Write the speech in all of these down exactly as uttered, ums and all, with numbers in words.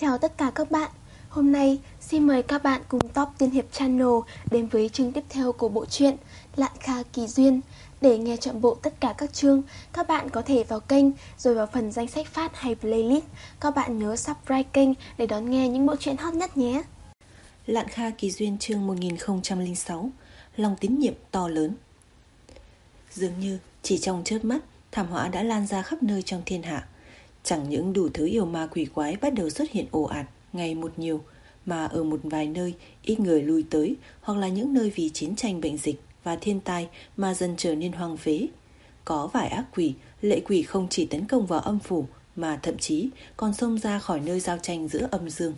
Chào tất cả các bạn. Hôm nay xin mời các bạn cùng Top Tiên Hiệp Channel đến với chương tiếp theo của bộ truyện Lạn Kha Kỳ Duyên. Để nghe trọn bộ tất cả các chương, các bạn có thể vào kênh rồi vào phần danh sách phát hay playlist. Các bạn nhớ subscribe kênh để đón nghe những bộ truyện hot nhất nhé. Lạn Kha Kỳ Duyên chương một nghìn không trăm lẻ sáu. Lòng tín nhiệm to lớn. Dường như chỉ trong chớp mắt, thảm họa đã lan ra khắp nơi trong thiên hạ. Chẳng những đủ thứ yêu ma quỷ quái bắt đầu xuất hiện ồ ạt ngày một nhiều, mà ở một vài nơi ít người lui tới, hoặc là những nơi vì chiến tranh, bệnh dịch và thiên tai mà dần trở nên hoang phế. Có vài ác quỷ, lệ quỷ không chỉ tấn công vào âm phủ, mà thậm chí còn xông ra khỏi nơi giao tranh giữa âm dương.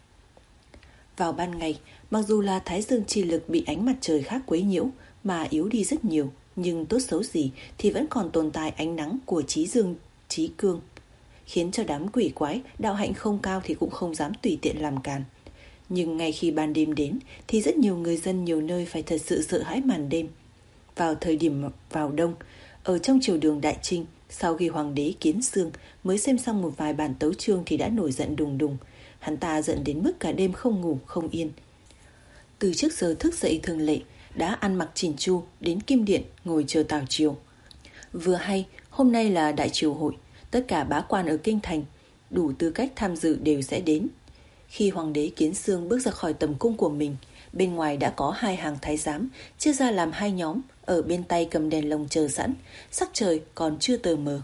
Vào ban ngày, mặc dù là thái dương chi lực bị ánh mặt trời khác quấy nhiễu mà yếu đi rất nhiều, nhưng tốt xấu gì thì vẫn còn tồn tại ánh nắng của trí dương, trí cương, khiến cho đám quỷ quái đạo hạnh không cao thì cũng không dám tùy tiện làm càn. Nhưng ngay khi ban đêm đến thì rất nhiều người dân nhiều nơi phải thật sự sợ hãi màn đêm. Vào thời điểm vào đông, ở trong triều đường Đại Trinh, sau khi hoàng đế Kiến Xương mới xem xong một vài bản tấu chương thì đã nổi giận đùng đùng. Hắn ta giận đến mức cả đêm không ngủ không yên. Từ trước giờ thức dậy thường lệ, đã ăn mặc chỉn chu đến Kim Điện ngồi chờ tào triều. Vừa hay hôm nay là đại triều hội, tất cả bá quan ở kinh thành đủ tư cách tham dự đều sẽ đến. Khi hoàng đế Kiến Xương bước ra khỏi tầm cung của mình, bên ngoài đã có hai hàng thái giám chia ra làm hai nhóm, ở bên tay cầm đèn lồng chờ sẵn, sắc trời còn chưa tờ mờ.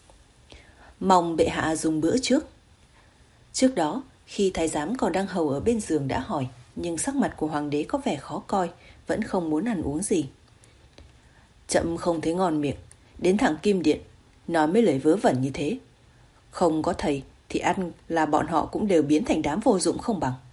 Mong bệ hạ dùng bữa trước. Trước đó, khi thái giám còn đang hầu ở bên giường đã hỏi, nhưng sắc mặt của hoàng đế có vẻ khó coi, vẫn không muốn ăn uống gì. Chậm không thấy ngon miệng, đến thẳng Kim Điện nói mấy lời vớ vẩn như thế. Không có thầy thì ăn là bọn họ cũng đều biến thành đám vô dụng không bằng.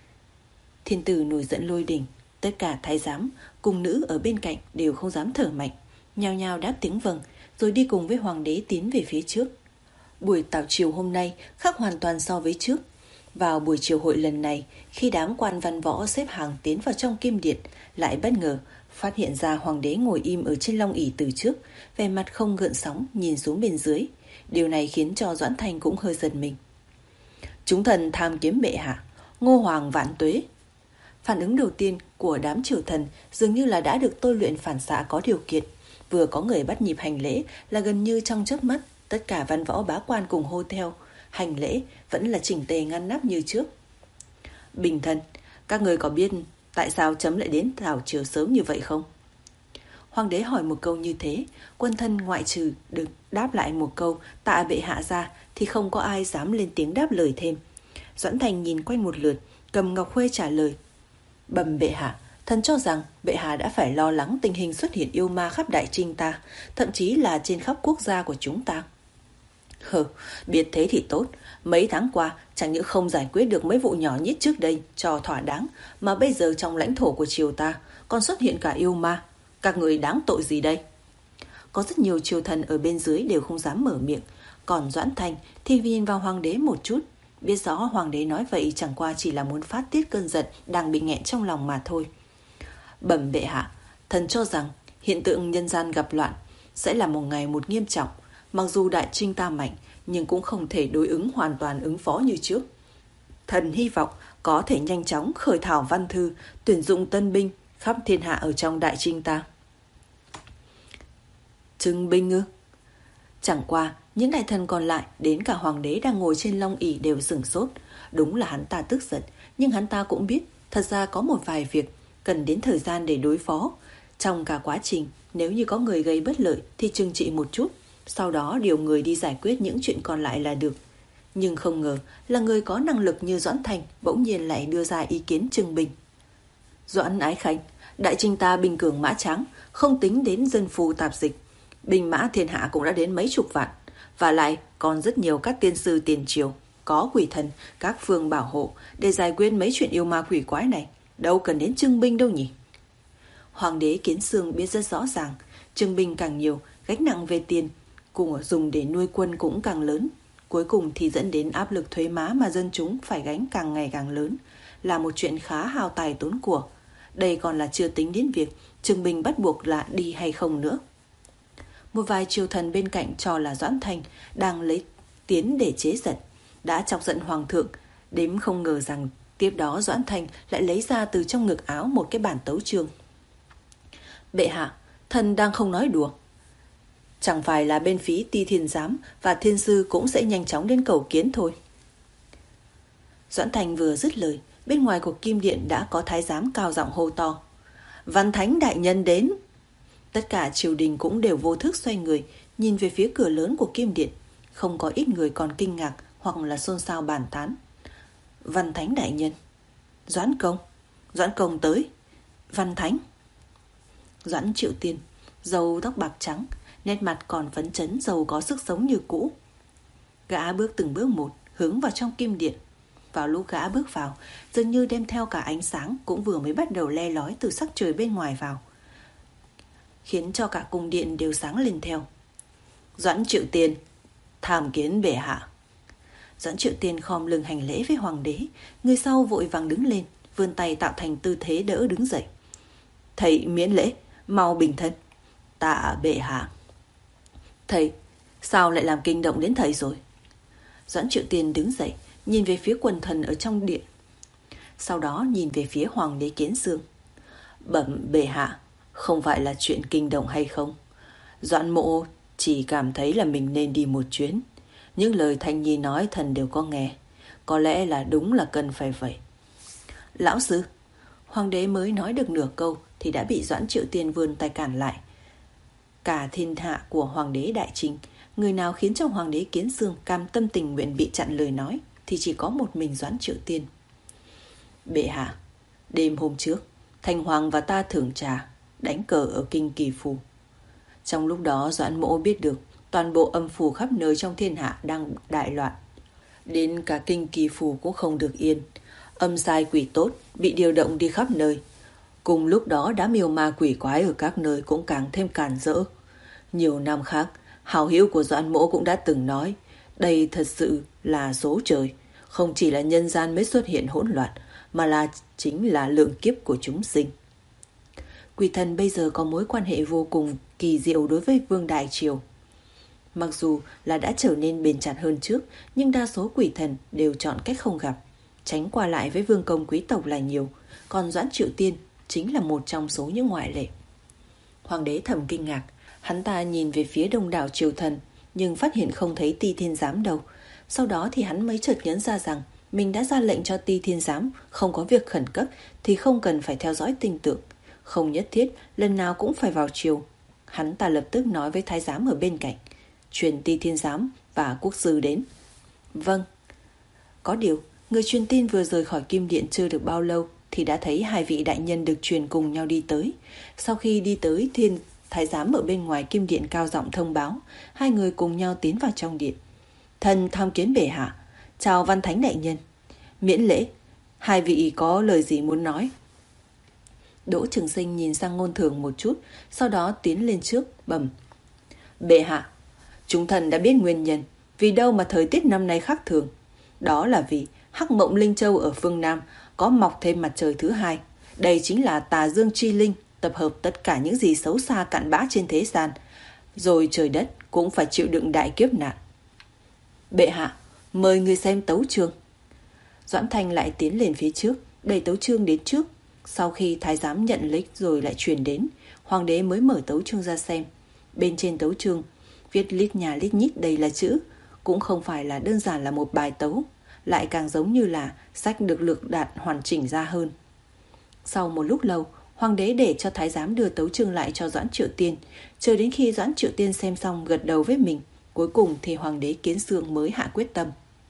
Thiên tử nổi giận lôi đình, tất cả thái giám cùng nữ ở bên cạnh đều không dám thở mạnh, nhao nhao đáp tiếng vâng, rồi đi cùng với hoàng đế tiến về phía trước. Buổi tào triều hôm nay khác hoàn toàn so với trước. Vào buổi triều hội lần này, khi đám quan văn võ xếp hàng tiến vào trong Kim Điện, lại bất ngờ phát hiện ra hoàng đế ngồi im ở trên long ỷ từ trước, vẻ mặt không gợn sóng nhìn xuống bên dưới. Điều này khiến cho Doãn Thanh cũng hơi giật mình. Chúng thần tham kiếm bệ hạ, Ngô Hoàng vạn tuế. Phản ứng đầu tiên của đám triều thần dường như là đã được tôi luyện phản xạ có điều kiện. Vừa có người bắt nhịp hành lễ là gần như trong chớp mắt, tất cả văn võ bá quan cùng hô theo. Hành lễ vẫn là chỉnh tề ngăn nắp như trước. Bình thân, các người có biết tại sao chấm lại đến tào triều sớm như vậy không? Hoàng đế hỏi một câu như thế, quân thân ngoại trừ được đáp lại một câu tạ bệ hạ ra thì không có ai dám lên tiếng đáp lời thêm. Doãn Thành nhìn quanh một lượt, cầm ngọc khuê trả lời. Bẩm bệ hạ, thần cho rằng bệ hạ đã phải lo lắng tình hình xuất hiện yêu ma khắp Đại Trinh ta, thậm chí là trên khắp quốc gia của chúng ta. Hừ, biết thế thì tốt. Mấy tháng qua chẳng những không giải quyết được mấy vụ nhỏ nhít trước đây cho thỏa đáng, mà bây giờ trong lãnh thổ của triều ta còn xuất hiện cả yêu ma. Các người đáng tội gì đây? Có rất nhiều triều thần ở bên dưới đều không dám mở miệng, còn Doãn Thanh thì nhìn vào hoàng đế một chút, biết rõ hoàng đế nói vậy chẳng qua chỉ là muốn phát tiết cơn giận đang bị nghẹn trong lòng mà thôi. Bẩm bệ hạ, thần cho rằng hiện tượng nhân gian gặp loạn sẽ là một ngày một nghiêm trọng. Mặc dù Đại Trinh ta mạnh, nhưng cũng không thể đối ứng hoàn toàn ứng phó như trước. Thần hy vọng có thể nhanh chóng khởi thảo văn thư, tuyển dụng tân binh khắp thiên hạ ở trong Đại Trinh ta. Trưng binh ư? Chẳng qua, những đại thần còn lại đến cả hoàng đế đang ngồi trên long ỷ đều sửng sốt. Đúng là hắn ta tức giận, nhưng hắn ta cũng biết thật ra có một vài việc cần đến thời gian để đối phó. Trong cả quá trình, nếu như có người gây bất lợi thì trừng trị một chút, sau đó điều người đi giải quyết những chuyện còn lại là được. Nhưng không ngờ là người có năng lực như Doãn Thành bỗng nhiên lại đưa ra ý kiến trừng binh. Doãn Ái Khanh, Đại Trinh ta binh cường mã tráng, không tính đến dân phu tạp dịch, binh mã thiên hạ cũng đã đến mấy chục vạn, và lại còn rất nhiều các tiên sư tiền triều, có quỷ thần các phương bảo hộ để giải quyết mấy chuyện yêu ma quỷ quái này, đâu cần đến trưng binh đâu nhỉ? Hoàng đế Kiến Xương biết rất rõ ràng, trưng binh càng nhiều, gánh nặng về tiền cùng dùng để nuôi quân cũng càng lớn, cuối cùng thì dẫn đến áp lực thuế má mà dân chúng phải gánh càng ngày càng lớn, là một chuyện khá hao tài tốn của. Đây còn là chưa tính đến việc trưng binh bắt buộc là đi hay không nữa. Một vài triều thần bên cạnh cho là Doãn Thanh đang lấy tiến để chế giận, đã chọc giận hoàng thượng, Đếm không ngờ rằng tiếp đó Doãn Thành lại lấy ra từ trong ngực áo một cái bản tấu chương. Bệ hạ, thần đang không nói đùa. Chẳng phải là bên phía Ti Thiên Giám và Thiên Sư cũng sẽ nhanh chóng đến cầu kiến thôi. Doãn Thành vừa dứt lời, bên ngoài của kim điện đã có thái giám cao giọng hô to: Văn Thánh đại nhân đến! Tất cả triều đình cũng đều vô thức xoay người, nhìn về phía cửa lớn của kim điện. Không có ít người còn kinh ngạc hoặc là xôn xao bàn tán. Văn Thánh đại nhân! Doãn công! Doãn công tới! Văn Thánh! Doãn Triệu Tiên, râu tóc bạc trắng, nét mặt còn phấn chấn giàu có sức sống như cũ. Gã bước từng bước một hướng vào trong kim điện. Vào lúc gã bước vào, dường như đem theo cả ánh sáng cũng vừa mới bắt đầu le lói từ sắc trời bên ngoài vào, khiến cho cả cung điện đều sáng lên theo. Doãn Triệu Tiên, tham kiến bệ hạ. Doãn Triệu Tiên khom lưng hành lễ với hoàng đế, người sau vội vàng đứng lên, vươn tay tạo thành tư thế đỡ đứng dậy. Thầy miễn lễ, mau bình thân. Tạ bệ hạ. Thầy, sao lại làm kinh động đến thầy rồi? Doãn Triệu Tiên đứng dậy, nhìn về phía quần thần ở trong điện, sau đó nhìn về phía hoàng đế Kiến Xương. Bẩm bệ hạ, không phải là chuyện kinh động hay không. Doãn mộ chỉ cảm thấy là mình nên đi một chuyến. Những lời Thanh Nhi nói thần đều có nghe. Có lẽ là đúng là cần phải vậy. Lão sư, hoàng đế mới nói được nửa câu thì đã bị Doãn Triệu Tiên vươn tay cản lại. Cả thiên hạ của hoàng đế Đại Trinh, người nào khiến cho hoàng đế Kiến Xương cam tâm tình nguyện bị chặn lời nói thì chỉ có một mình Doãn Triệu Tiên. Bệ hạ, đêm hôm trước, Thành Hoàng và ta thưởng trà, đánh cờ ở kinh Kỳ Phù. Trong lúc đó Doãn mỗ biết được toàn bộ âm phủ khắp nơi trong thiên hạ đang đại loạn. Đến cả kinh Kỳ Phù cũng không được yên. Âm sai quỷ tốt bị điều động đi khắp nơi. Cùng lúc đó đám yêu ma quỷ quái ở các nơi cũng càng thêm càn rỡ. Nhiều năm khác, hào hữu của Doãn mỗ cũng đã từng nói, đây thật sự là số trời. Không chỉ là nhân gian mới xuất hiện hỗn loạn, mà là chính là lượng kiếp của chúng sinh. Quỷ thần bây giờ có mối quan hệ vô cùng kỳ diệu đối với Vương Đại Triều. Mặc dù là đã trở nên bền chặt hơn trước, nhưng đa số quỷ thần đều chọn cách không gặp, tránh qua lại với vương công quý tộc là nhiều. Còn Doãn Triệu Tiên chính là một trong số những ngoại lệ. Hoàng đế thầm kinh ngạc, hắn ta nhìn về phía đông đảo triều thần, nhưng phát hiện không thấy Ti Thiên Giám đâu. Sau đó thì hắn mới chợt nhớ ra rằng mình đã ra lệnh cho Ti Thiên Giám không có việc khẩn cấp thì không cần phải theo dõi tinh tượng, không nhất thiết lần nào cũng phải vào triều. Hắn ta lập tức nói với thái giám ở bên cạnh, truyền Ti Thiên Giám và quốc sư đến. Vâng. Có điều, người truyền tin vừa rời khỏi kim điện chưa được bao lâu thì đã thấy hai vị đại nhân được truyền cùng nhau đi tới. Sau khi đi tới, thiên thái giám ở bên ngoài kim điện cao giọng thông báo, hai người cùng nhau tiến vào trong điện. Thần tham kiến bệ hạ. Chào Văn Thánh đại nhân. Miễn lễ, hai vị có lời gì muốn nói? Đỗ Trường Sinh nhìn sang Ngôn Thường một chút, sau đó tiến lên trước bẩm. Bệ hạ, chúng thần đã biết nguyên nhân vì đâu mà thời tiết năm nay khác thường. Đó là vì Hắc Mộng Linh Châu ở phương Nam có mọc thêm mặt trời thứ hai. Đây chính là tà dương chi linh, tập hợp tất cả những gì xấu xa cặn bã trên thế gian, rồi trời đất cũng phải chịu đựng đại kiếp nạn. Bệ hạ, mời người xem tấu chương. Doãn Thanh lại tiến lên phía trước, đẩy tấu chương đến trước. Sau khi thái giám nhận lấy rồi lại truyền đến, hoàng đế mới mở tấu chương ra xem. Bên trên tấu chương viết lít nhà lít nhít đầy là chữ, cũng không phải là đơn giản là một bài tấu, lại càng giống như là sách được lược đạt hoàn chỉnh ra hơn. Sau một lúc lâu, hoàng đế để cho thái giám đưa tấu chương lại cho Doãn Triệu Tiên, chờ đến khi Doãn Triệu Tiên xem xong gật đầu với mình, cuối cùng thì hoàng đế Kiến Xương mới hạ quyết tâm.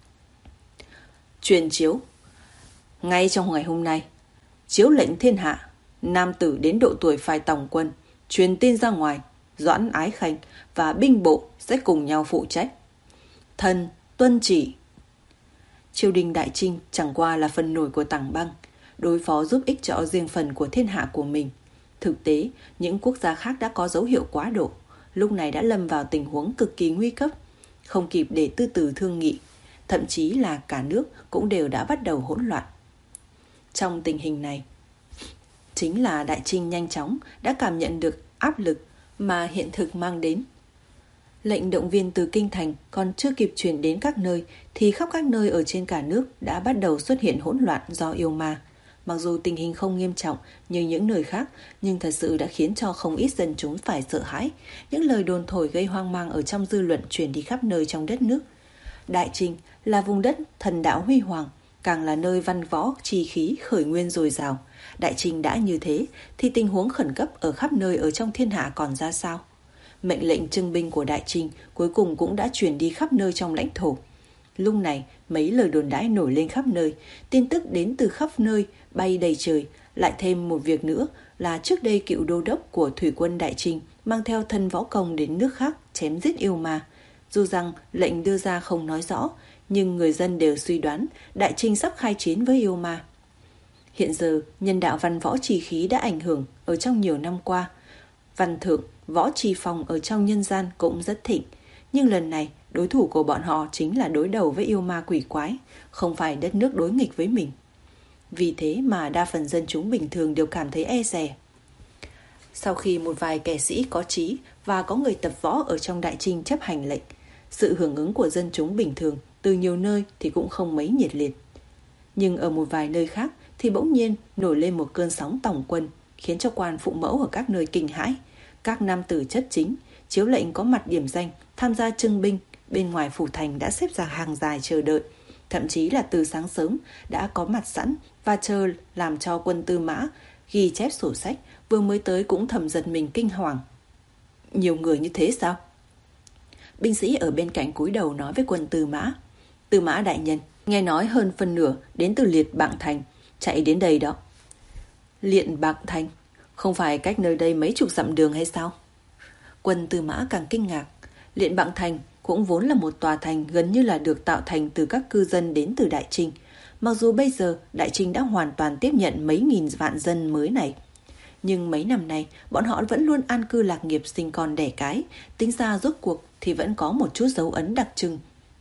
Truyền chiếu. Ngay trong ngày hôm nay, chiếu lệnh thiên hạ, nam tử đến độ tuổi phải tòng quân, truyền tin ra ngoài, Doãn Ái Khanh và binh bộ sẽ cùng nhau phụ trách. Thần tuân chỉ. Triều đình Đại Trinh chẳng qua là phần nổi của Tảng Băng, đối phó giúp ích cho riêng phần của thiên hạ của mình. Thực tế, những quốc gia khác đã có dấu hiệu quá độ, lúc này đã lâm vào tình huống cực kỳ nguy cấp, không kịp để từ từ thương nghị, thậm chí là cả nước cũng đều đã bắt đầu hỗn loạn. Trong tình hình này, chính là Đại Trinh nhanh chóng đã cảm nhận được áp lực mà hiện thực mang đến. Lệnh động viên từ kinh thành còn chưa kịp truyền đến các nơi thì khắp các nơi ở trên cả nước đã bắt đầu xuất hiện hỗn loạn do yêu ma. Mặc dù tình hình không nghiêm trọng như những nơi khác, nhưng thật sự đã khiến cho không ít dân chúng phải sợ hãi. Những lời đồn thổi gây hoang mang ở trong dư luận truyền đi khắp nơi trong đất nước. Đại Trinh là vùng đất thần đạo huy hoàng, càng là nơi văn võ chi khí khởi nguyên dồi dào. Đại Trinh đã như thế thì tình huống khẩn cấp ở khắp nơi ở trong thiên hạ còn ra sao? Mệnh lệnh trưng binh của Đại Trinh cuối cùng cũng đã truyền đi khắp nơi trong lãnh thổ. Lúc này, mấy lời đồn đãi nổi lên khắp nơi, tin tức đến từ khắp nơi, bay đầy trời. Lại thêm một việc nữa là trước đây cựu đô đốc của thủy quân Đại Trinh mang theo thân võ công đến nước khác chém giết yêu ma. Dù rằng lệnh đưa ra không nói rõ, nhưng người dân đều suy đoán Đại Trinh sắp khai chiến với yêu ma. Hiện giờ, nhân đạo văn võ chi khí đã ảnh hưởng ở trong nhiều năm qua. Văn thượng, võ chi phong ở trong nhân gian cũng rất thịnh. Nhưng lần này, đối thủ của bọn họ chính là đối đầu với yêu ma quỷ quái, không phải đất nước đối nghịch với mình. Vì thế mà đa phần dân chúng bình thường đều cảm thấy e dè. Sau khi một vài kẻ sĩ có trí và có người tập võ ở trong Đại Trinh chấp hành lệnh, sự hưởng ứng của dân chúng bình thường từ nhiều nơi thì cũng không mấy nhiệt liệt. Nhưng ở một vài nơi khác thì bỗng nhiên nổi lên một cơn sóng tòng quân, khiến cho quan phụ mẫu ở các nơi kinh hãi. Các nam tử chất chính, chiếu lệnh có mặt điểm danh, tham gia trưng binh, bên ngoài phủ thành đã xếp ra hàng dài chờ đợi. Thậm chí là từ sáng sớm đã có mặt sẵn và chờ làm cho quân Tư Mã ghi chép sổ sách, vừa mới tới cũng thầm giật mình kinh hoàng. Nhiều người như thế sao? Binh sĩ ở bên cạnh cúi đầu nói với quân Tư Mã. Tư Mã đại nhân, nghe nói hơn phân nửa đến từ Liệt Bạng Thành, chạy đến đây đó. Liệt Bạng Thành? Không phải cách nơi đây mấy chục dặm đường hay sao? Quân Tư Mã càng kinh ngạc. Liệt Bạng Thành cũng vốn là một tòa thành gần như là được tạo thành từ các cư dân đến từ Đại Trinh. Mặc dù bây giờ Đại Trinh đã hoàn toàn tiếp nhận mấy nghìn vạn dân mới này, nhưng mấy năm nay bọn họ vẫn luôn an cư lạc nghiệp sinh con đẻ cái, tính ra rốt cuộc thì vẫn có một chút dấu ấn đặc trưng.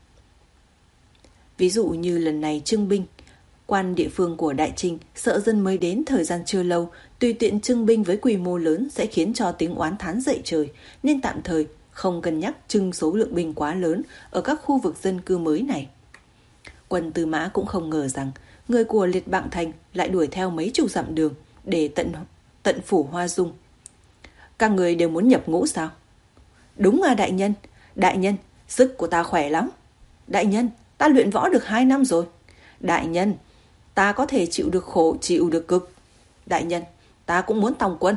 Ví dụ như lần này trưng binh, quan địa phương của Đại Trinh sợ dân mới đến thời gian chưa lâu, tùy tiện trưng binh với quy mô lớn sẽ khiến cho tiếng oán thán dậy trời, nên tạm thời không cân nhắc trưng số lượng binh quá lớn ở các khu vực dân cư mới này. Quân Tư Mã cũng không ngờ rằng người của Liệt Bạng Thành lại đuổi theo mấy chục dặm đường để tận tận phủ Hoa Dung. Các người đều muốn nhập ngũ sao? Đúng à đại nhân, đại nhân, sức của ta khỏe lắm. Đại nhân, ta luyện võ được hai năm rồi. Đại nhân, ta có thể chịu được khổ, chịu được cực. Đại nhân, ta cũng muốn tòng quân.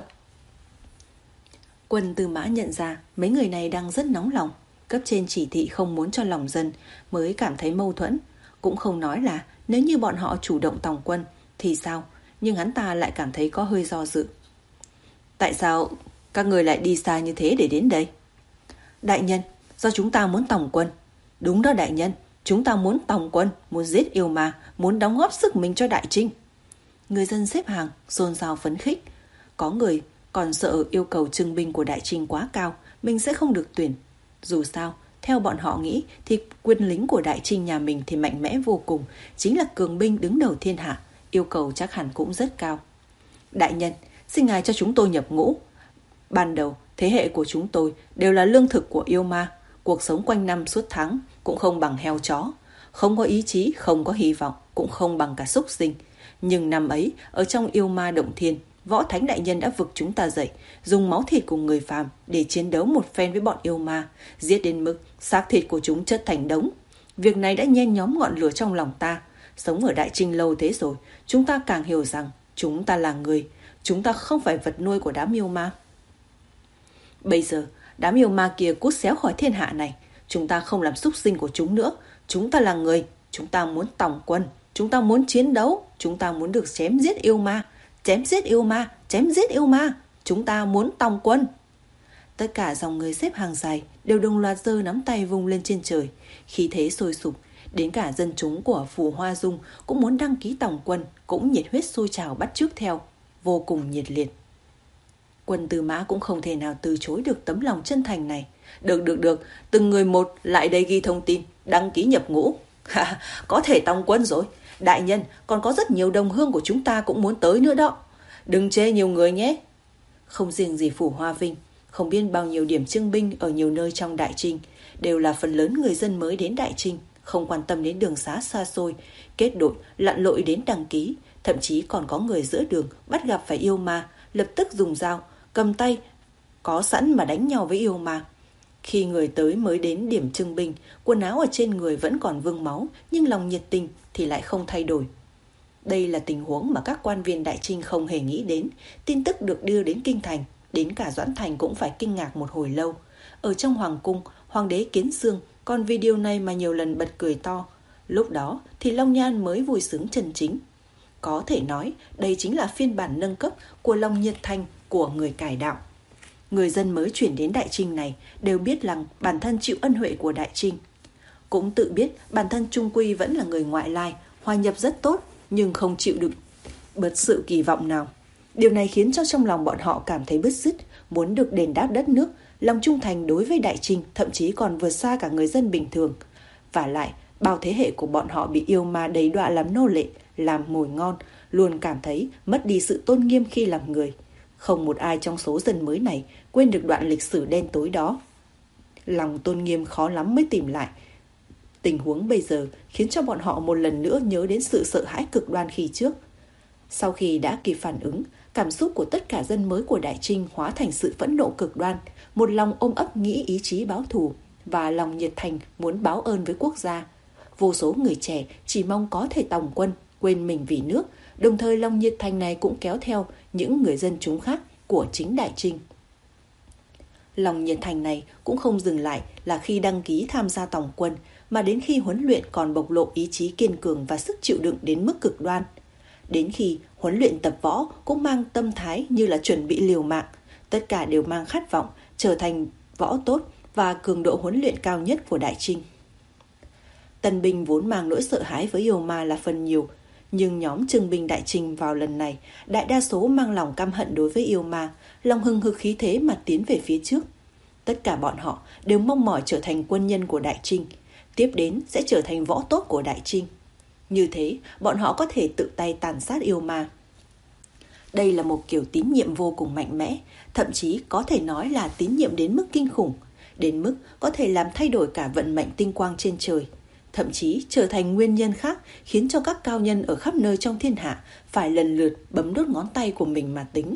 Quân Tư Mã nhận ra mấy người này đang rất nóng lòng, cấp trên chỉ thị không muốn cho lòng dân, mới cảm thấy mâu thuẫn. Cũng không nói là nếu như bọn họ chủ động tòng quân thì sao, nhưng hắn ta lại cảm thấy có hơi do dự. Tại sao các người lại đi xa như thế để đến đây? Đại nhân, do chúng ta muốn tòng quân. Đúng đó đại nhân, chúng ta muốn tòng quân, muốn giết yêu ma, muốn đóng góp sức mình cho Đại Trinh. Người dân xếp hàng, xôn xao phấn khích. Có người còn sợ yêu cầu trưng binh của Đại Trinh quá cao, mình sẽ không được tuyển. Dù sao, theo bọn họ nghĩ thì quân lính của Đại Trinh nhà mình thì mạnh mẽ vô cùng, chính là cường binh đứng đầu thiên hạ, yêu cầu chắc hẳn cũng rất cao. Đại nhân, xin ngài cho chúng tôi nhập ngũ. Ban đầu, thế hệ của chúng tôi đều là lương thực của yêu ma, cuộc sống quanh năm suốt tháng cũng không bằng heo chó, không có ý chí, không có hy vọng, cũng không bằng cả súc sinh. Nhưng năm ấy, ở trong yêu ma động thiên, Võ Thánh đại nhân đã vực chúng ta dậy, dùng máu thịt của người phàm để chiến đấu một phen với bọn yêu ma, giết đến mức xác thịt của chúng chất thành đống. Việc này đã nhen nhóm ngọn lửa trong lòng ta. Sống ở Đại Trinh lâu thế rồi, chúng ta càng hiểu rằng chúng ta là người, chúng ta không phải vật nuôi của đám yêu ma. Bây giờ, đám yêu ma kia cút xéo khỏi thiên hạ này, chúng ta không làm súc sinh của chúng nữa. Chúng ta là người, chúng ta muốn tòng quân, chúng ta muốn chiến đấu, chúng ta muốn được chém giết yêu ma, chém giết yêu ma, chém giết yêu ma, chúng ta muốn tòng quân. Tất cả dòng người xếp hàng dài đều đồng loạt giơ nắm tay vung lên trên trời, khí thế sôi sục. Đến cả dân chúng của phủ Hoa Dung cũng muốn đăng ký tòng quân, cũng nhiệt huyết sôi trào bắt chước theo, vô cùng nhiệt liệt. Quân Tư Mã cũng không thể nào từ chối được tấm lòng chân thành này. Được được được, từng người một lại đây ghi thông tin, đăng ký nhập ngũ. Có thể tòng quân rồi. Đại nhân, còn có rất nhiều đồng hương của chúng ta cũng muốn tới nữa đó. Đừng chê nhiều người nhé. Không riêng gì phủ Hoa Vinh, Không biết bao nhiêu điểm trưng binh ở nhiều nơi trong Đại Trinh, đều là phần lớn người dân mới đến Đại Trinh, không quan tâm đến đường xá xa xôi, kết đội lặn lội đến đăng ký, thậm chí còn có người giữa đường bắt gặp phải yêu ma, lập tức dùng dao, cầm tay, có sẵn mà đánh nhau với yêu ma. Khi người tới mới đến điểm trưng binh, quần áo ở trên người vẫn còn vương máu, nhưng lòng nhiệt tình thì lại không thay đổi. Đây là tình huống mà các quan viên Đại Trinh không hề nghĩ đến. Tin tức được đưa đến Kinh Thành, đến cả Doãn Thành cũng phải kinh ngạc một hồi lâu. Ở trong hoàng cung, hoàng đế Kiến Xương còn vì điều này mà nhiều lần bật cười to. Lúc đó thì Long Nhan mới vui sướng chân chính. Có thể nói đây chính là phiên bản nâng cấp của lòng nhiệt thành của người cải đạo. Người dân mới chuyển đến Đại Trinh này đều biết rằng bản thân chịu ân huệ của Đại Trinh. Cũng tự biết bản thân trung quy vẫn là người ngoại lai, hòa nhập rất tốt nhưng không chịu đựng bất sự kỳ vọng nào. Điều này khiến cho trong lòng bọn họ cảm thấy bứt rứt, muốn được đền đáp đất nước, lòng trung thành đối với Đại Trinh thậm chí còn vượt xa cả người dân bình thường. Và lại, bao thế hệ của bọn họ bị yêu ma đầy đọa làm nô lệ, làm mồi ngon, luôn cảm thấy mất đi sự tôn nghiêm khi làm người. Không một ai trong số dân mới này quên được đoạn lịch sử đen tối đó. Lòng tôn nghiêm khó lắm mới tìm lại. Tình huống bây giờ khiến cho bọn họ một lần nữa nhớ đến sự sợ hãi cực đoan khi trước. Sau khi đã kịp phản ứng, cảm xúc của tất cả dân mới của Đại Trinh hóa thành sự phẫn nộ cực đoan, một lòng ôm ấp nghĩ ý chí báo thù và lòng nhiệt thành muốn báo ơn với quốc gia. Vô số người trẻ chỉ mong có thể tòng quân, quên mình vì nước, đồng thời lòng nhiệt thành này cũng kéo theo những người dân chúng khác của chính Đại Trinh. Lòng nhiệt thành này cũng không dừng lại là khi đăng ký tham gia tòng quân, mà đến khi huấn luyện còn bộc lộ ý chí kiên cường và sức chịu đựng đến mức cực đoan. Đến khi huấn luyện tập võ cũng mang tâm thái như là chuẩn bị liều mạng, tất cả đều mang khát vọng trở thành võ tốt và cường độ huấn luyện cao nhất của Đại Trinh. Tân binh vốn mang nỗi sợ hãi với yêu ma là phần nhiều, nhưng nhóm trưng binh Đại Trinh vào lần này đại đa số mang lòng căm hận đối với yêu ma, lòng hừng hực khí thế mà tiến về phía trước. Tất cả bọn họ đều mong mỏi trở thành quân nhân của Đại Trinh, tiếp đến sẽ trở thành võ tốt của Đại Trinh. Như thế, bọn họ có thể tự tay tàn sát yêu ma. Đây là một kiểu tín nhiệm vô cùng mạnh mẽ, thậm chí có thể nói là tín nhiệm đến mức kinh khủng, đến mức có thể làm thay đổi cả vận mệnh tinh quang trên trời, thậm chí trở thành nguyên nhân khác khiến cho các cao nhân ở khắp nơi trong thiên hạ phải lần lượt bấm đốt ngón tay của mình mà tính.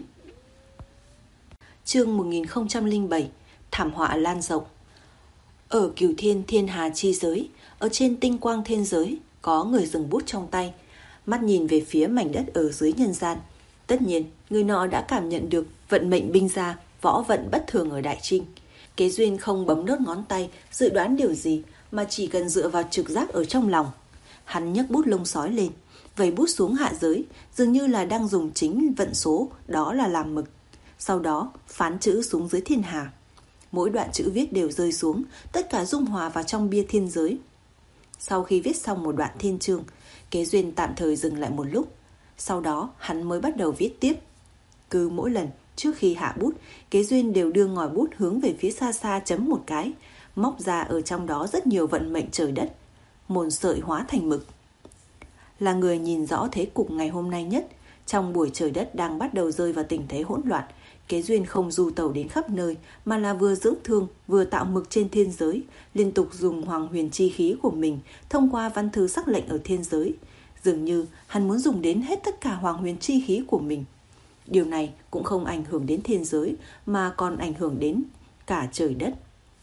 Chương một nghìn không trăm lẻ bảy, thảm họa lan rộng. Ở Cửu Thiên Thiên Hà chi giới, ở trên tinh quang thiên giới, có người dừng bút trong tay, mắt nhìn về phía mảnh đất ở dưới nhân gian. Tất nhiên, người nọ đã cảm nhận được vận mệnh binh gia, võ vận bất thường ở Đại Trinh. Kế Duyên không bấm đốt ngón tay, dự đoán điều gì, mà chỉ cần dựa vào trực giác ở trong lòng. Hắn nhấc bút lông sói lên, vẩy bút xuống hạ giới, dường như là đang dùng chính vận số, đó là làm mực. Sau đó, phán chữ xuống dưới thiên hà. Mỗi đoạn chữ viết đều rơi xuống, tất cả dung hòa vào trong bia thiên giới. Sau khi viết xong một đoạn thiên chương, Kế Duyên tạm thời dừng lại một lúc. Sau đó hắn mới bắt đầu viết tiếp. Cứ mỗi lần trước khi hạ bút, Kế Duyên đều đưa ngòi bút hướng về phía xa xa chấm một cái, móc ra ở trong đó rất nhiều vận mệnh trời đất, một sợi hóa thành mực. Là người nhìn rõ thế cục ngày hôm nay nhất, trong buổi trời đất đang bắt đầu rơi vào tình thế hỗn loạn, Kế Duyên không du tẩu đến khắp nơi, mà là vừa dưỡng thương, vừa tạo mực trên thiên giới, liên tục dùng hoàng huyền chi khí của mình thông qua văn thư sắc lệnh ở thiên giới. Dường như hắn muốn dùng đến hết tất cả hoàng huyền chi khí của mình. Điều này cũng không ảnh hưởng đến thiên giới, mà còn ảnh hưởng đến cả trời đất.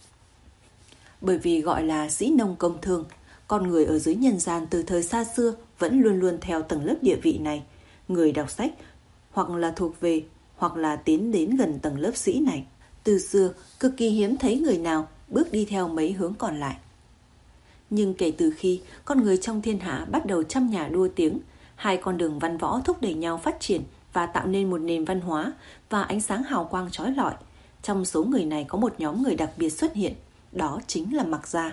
Bởi vì gọi là sĩ nông công thương, con người ở dưới nhân gian từ thời xa xưa vẫn luôn luôn theo tầng lớp địa vị này. Người đọc sách hoặc là thuộc về hoặc là tiến đến gần tầng lớp sĩ này. Từ xưa, cực kỳ hiếm thấy người nào bước đi theo mấy hướng còn lại. Nhưng kể từ khi con người trong thiên hạ bắt đầu trăm nhà đua tiếng, hai con đường văn võ thúc đẩy nhau phát triển và tạo nên một nền văn hóa và ánh sáng hào quang chói lọi, trong số người này có một nhóm người đặc biệt xuất hiện, đó chính là Mặc Gia.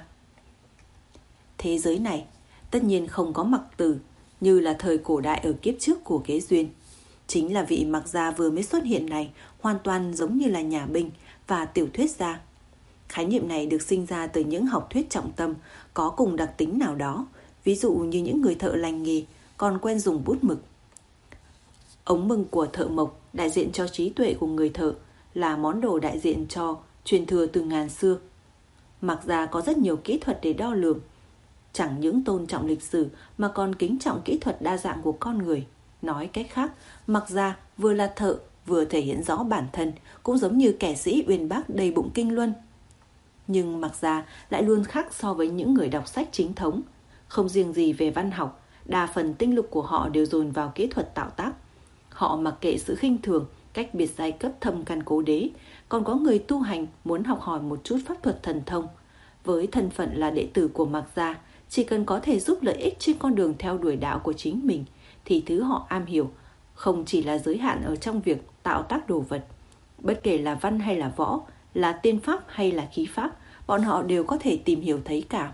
Thế giới này tất nhiên không có Mặc Tử như là thời cổ đại ở kiếp trước của Kế Duyên. Chính là vị Mặc Gia vừa mới xuất hiện này hoàn toàn giống như là nhà binh và tiểu thuyết gia. Khái niệm này được sinh ra từ những học thuyết trọng tâm có cùng đặc tính nào đó, ví dụ như những người thợ lành nghề còn quen dùng bút mực. Ống mừng của thợ mộc đại diện cho trí tuệ của người thợ, là món đồ đại diện cho truyền thừa từ ngàn xưa. Mạc gia có rất nhiều kỹ thuật để đo lường, chẳng những tôn trọng lịch sử mà còn kính trọng kỹ thuật đa dạng của con người. Nói cách khác, Mạc gia vừa là thợ, vừa thể hiện rõ bản thân, cũng giống như kẻ sĩ uyên bác đầy bụng kinh luân. Nhưng Mạc gia lại luôn khác so với những người đọc sách chính thống. Không riêng gì về văn học, đa phần tinh lực của họ đều dồn vào kỹ thuật tạo tác. Họ mặc kệ sự khinh thường, cách biệt giai cấp thâm căn cố đế, còn có người tu hành muốn học hỏi một chút pháp thuật thần thông. Với thân phận là đệ tử của Mạc gia, chỉ cần có thể giúp lợi ích trên con đường theo đuổi đạo của chính mình, thì thứ họ am hiểu không chỉ là giới hạn ở trong việc tạo tác đồ vật. Bất kể là văn hay là võ, là tiên pháp hay là khí pháp, bọn họ đều có thể tìm hiểu thấy cả.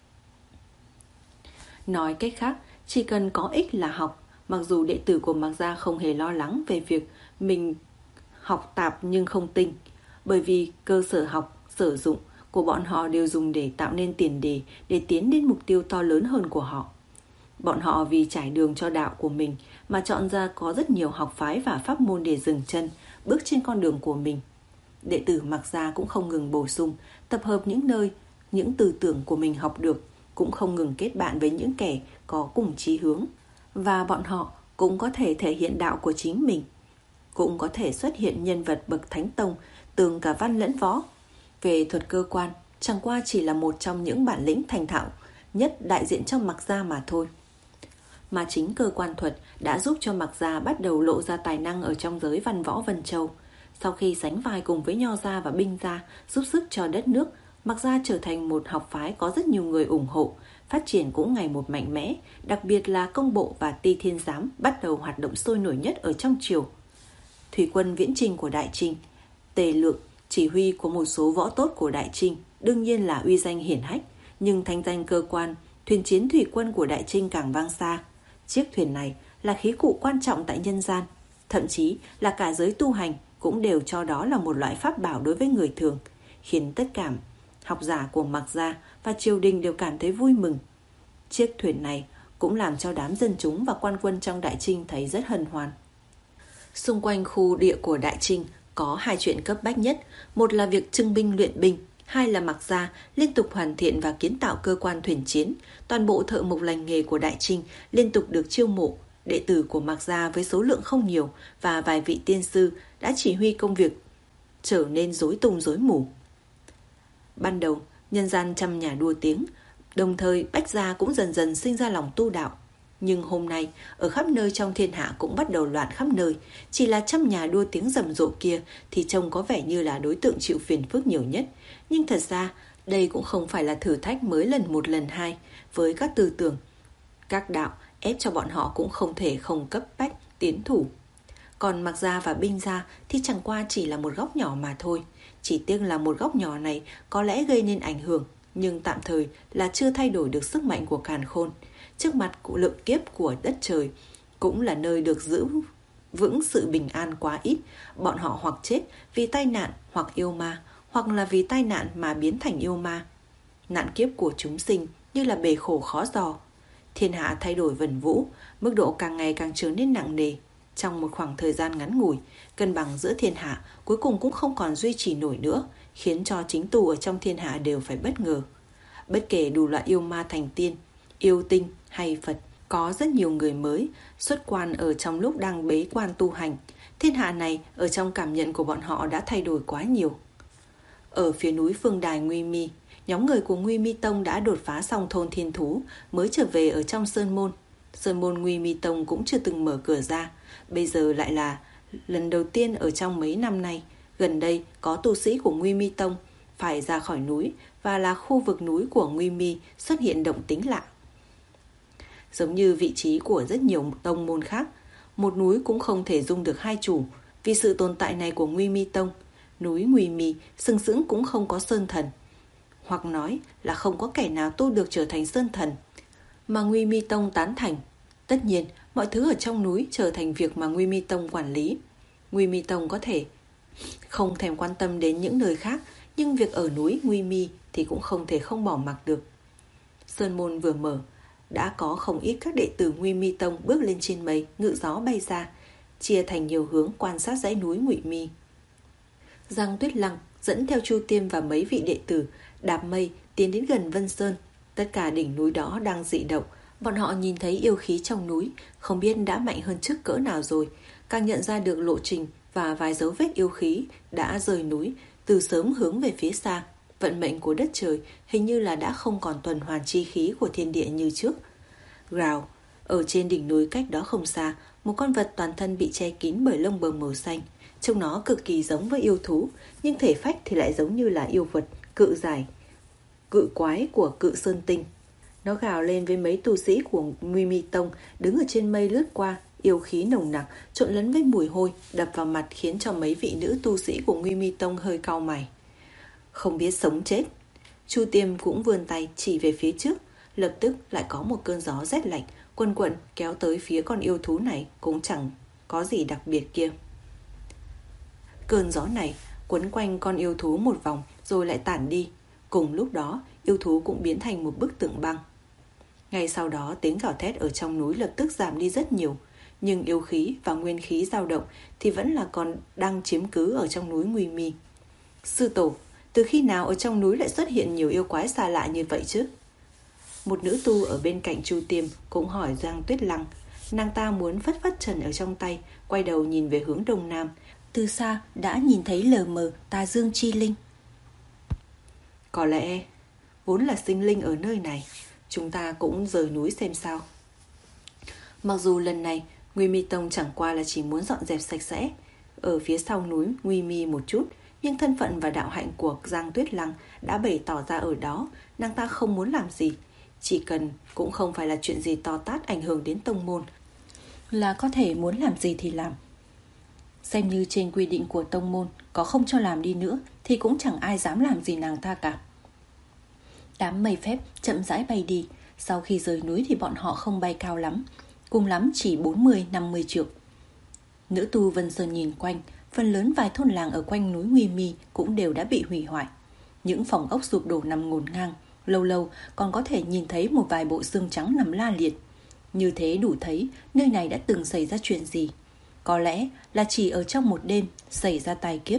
Nói cách khác, chỉ cần có ích là học. Mặc dù đệ tử của Mạc gia không hề lo lắng về việc mình học tạp nhưng không tinh, bởi vì cơ sở học, sử dụng của bọn họ đều dùng để tạo nên tiền đề để tiến đến mục tiêu to lớn hơn của họ. Bọn họ vì trải đường cho đạo của mình mà chọn ra có rất nhiều học phái và pháp môn để dừng chân, bước trên con đường của mình. Đệ tử Mạc gia cũng không ngừng bổ sung, tập hợp những nơi, những tư tưởng của mình học được, cũng không ngừng kết bạn với những kẻ có cùng chí hướng. Và bọn họ cũng có thể thể hiện đạo của chính mình, cũng có thể xuất hiện nhân vật bậc thánh tông, tường cả văn lẫn võ. Về thuật cơ quan, chẳng qua chỉ là một trong những bản lĩnh thành thạo nhất đại diện trong Mạc gia mà thôi. Mà chính cơ quan thuật đã giúp cho Mạc gia bắt đầu lộ ra tài năng ở trong giới văn võ Vân Châu. Sau khi sánh vai cùng với Nho gia và Binh gia giúp sức cho đất nước, Mạc gia trở thành một học phái có rất nhiều người ủng hộ, phát triển cũng ngày một mạnh mẽ, đặc biệt là công bộ và Ti Thiên Giám bắt đầu hoạt động sôi nổi nhất ở trong triều. Thủy quân viễn chinh của Đại Trinh, Tề Lượng, chỉ huy của một số võ tốt của Đại Trinh, đương nhiên là uy danh hiển hách, nhưng thanh danh cơ quan, thuyền chiến thủy quân của Đại Trinh càng vang xa. Chiếc thuyền này là khí cụ quan trọng tại nhân gian, thậm chí là cả giới tu hành cũng đều cho đó là một loại pháp bảo đối với người thường, khiến tất cả học giả của Mạc gia và triều đình đều cảm thấy vui mừng. Chiếc thuyền này cũng làm cho đám dân chúng và quan quân trong Đại Trinh thấy rất hân hoan. Xung quanh khu địa của Đại Trinh có hai chuyện cấp bách nhất, một là việc trưng binh luyện binh, hai là Mạc gia liên tục hoàn thiện và kiến tạo cơ quan thuyền chiến. Toàn bộ thợ mộc lành nghề của Đại Trinh liên tục được chiêu mộ. Đệ tử của Mạc gia với số lượng không nhiều và vài vị tiên sư đã chỉ huy công việc trở nên rối tung rối mù. Ban đầu, nhân gian trăm nhà đua tiếng, đồng thời Bách gia cũng dần dần sinh ra lòng tu đạo. Nhưng hôm nay, ở khắp nơi trong thiên hạ cũng bắt đầu loạn khắp nơi. Chỉ là trăm nhà đua tiếng rầm rộ kia thì trông có vẻ như là đối tượng chịu phiền phức nhiều nhất. Nhưng thật ra, đây cũng không phải là thử thách mới lần một lần hai. Với các tư tưởng, các đạo ép cho bọn họ cũng không thể không cấp bách tiến thủ. Còn Mạc gia và Binh gia thì chẳng qua chỉ là một góc nhỏ mà thôi. Chỉ tiếc là một góc nhỏ này có lẽ gây nên ảnh hưởng, nhưng tạm thời là chưa thay đổi được sức mạnh của càn khôn. Trước mặt của lượng kiếp của đất trời, cũng là nơi được giữ vững sự bình an quá ít. Bọn họ hoặc chết vì tai nạn hoặc yêu ma, hoặc là vì tai nạn mà biến thành yêu ma. Nạn kiếp của chúng sinh như là bể khổ khó dò. Thiên hạ thay đổi vần vũ, mức độ càng ngày càng trở nên nặng nề. Trong một khoảng thời gian ngắn ngủi, cân bằng giữa thiên hạ cuối cùng cũng không còn duy trì nổi nữa, khiến cho chính tù ở trong thiên hạ đều phải bất ngờ. Bất kể đủ loại yêu ma thành tiên, yêu tinh hay Phật, có rất nhiều người mới xuất quan ở trong lúc đang bế quan tu hành. Thiên hạ này ở trong cảm nhận của bọn họ đã thay đổi quá nhiều. Ở phía núi Phương Đài Nguy Mi, nhóm người của Nguy Mi Tông đã đột phá xong thôn thiên thú, mới trở về ở trong Sơn Môn. Sơn Môn Nguy Mi Tông cũng chưa từng mở cửa ra, bây giờ lại là lần đầu tiên ở trong mấy năm nay. Gần đây có tu sĩ của Nguy Mi Tông phải ra khỏi núi, và là khu vực núi của Nguy Mi xuất hiện động tĩnh lạ. Giống như vị trí của rất nhiều tông môn khác, một núi cũng không thể dung được hai chủ. Vì sự tồn tại này của Nguy Mi Tông, núi Nguy Mi sừng sững cũng không có sơn thần, hoặc nói là không có kẻ nào tu được trở thành sơn thần mà Nguy Mi Tông tán thành. Tất nhiên, mọi thứ ở trong núi trở thành việc mà Nguy Mi Tông quản lý. Nguy Mi Tông có thể không thèm quan tâm đến những nơi khác, nhưng việc ở núi Nguy Mi thì cũng không thể không bỏ mặc được. Sơn môn vừa mở, đã có không ít các đệ tử Nguy Mi Tông bước lên trên mây, ngự gió bay ra, chia thành nhiều hướng quan sát dãy núi Ngụy Mi. Giang Tuyết Lăng dẫn theo Chu Tiêm và mấy vị đệ tử đạp mây tiến đến gần Vân Sơn. Tất cả đỉnh núi đó đang dị động. Bọn họ nhìn thấy yêu khí trong núi, không biết đã mạnh hơn trước cỡ nào rồi. Càng nhận ra được lộ trình và vài dấu vết yêu khí đã rời núi, từ sớm hướng về phía xa. Vận mệnh của đất trời hình như là đã không còn tuần hoàn chi khí của thiên địa như trước. Rào, ở trên đỉnh núi cách đó không xa, một con vật toàn thân bị che kín bởi lông bờm màu xanh. Trông nó cực kỳ giống với yêu thú, nhưng thể phách thì lại giống như là yêu vật, cự giải, cự quái của Cự Sơn Tinh. Nó gào lên với mấy tu sĩ của Nguy Mi Tông đứng ở trên mây lướt qua, yêu khí nồng nặc trộn lẫn với mùi hôi đập vào mặt khiến cho mấy vị nữ tu sĩ của Nguy Mi Tông hơi cau mày. Không biết sống chết. Chu Tiêm cũng vươn tay chỉ về phía trước, lập tức lại có một cơn gió rét lạnh quần quận kéo tới phía con yêu thú này cũng chẳng có gì đặc biệt kia. Cơn gió này quấn quanh con yêu thú một vòng rồi lại tản đi. Cùng lúc đó, yêu thú cũng biến thành một bức tượng băng. Ngay sau đó, tiếng gào thét ở trong núi lập tức giảm đi rất nhiều, nhưng yêu khí và nguyên khí dao động thì vẫn là còn đang chiếm cứ ở trong núi Nguy Mi. Sư tổ, từ khi nào ở trong núi lại xuất hiện nhiều yêu quái xa lạ như vậy chứ? Một nữ tu ở bên cạnh Chu Tiêm cũng hỏi Giang Tuyết Lăng. Nàng ta muốn phất phất trần ở trong tay, quay đầu nhìn về hướng đông nam. Từ xa đã nhìn thấy lờ mờ tà dương chi linh. Có lẽ vốn là sinh linh ở nơi này, chúng ta cũng rời núi xem sao. Mặc dù lần này Nguy Mi Tông chẳng qua là chỉ muốn dọn dẹp sạch sẽ ở phía sau núi Nguy Mi một chút, nhưng thân phận và đạo hạnh của Giang Tuyết Lăng đã bày tỏ ra ở đó. Nàng ta không muốn làm gì, chỉ cần cũng không phải là chuyện gì to tát ảnh hưởng đến tông môn, là có thể muốn làm gì thì làm. Xem như trên quy định của tông môn có không cho làm đi nữa thì cũng chẳng ai dám làm gì nàng ta cả. Đám mây phép chậm rãi bay đi. Sau khi rời núi thì bọn họ không bay cao lắm, cùng lắm chỉ bốn mươi năm mươi trượng. Nữ tu Vân Sơn nhìn quanh, phần lớn vài thôn làng ở quanh núi Nguy Mi cũng đều đã bị hủy hoại. Những phòng ốc sụp đổ nằm ngổn ngang, lâu lâu còn có thể nhìn thấy một vài bộ xương trắng nằm la liệt. Như thế đủ thấy nơi này đã từng xảy ra chuyện gì. Có lẽ là chỉ ở trong một đêm xảy ra tai kiếp.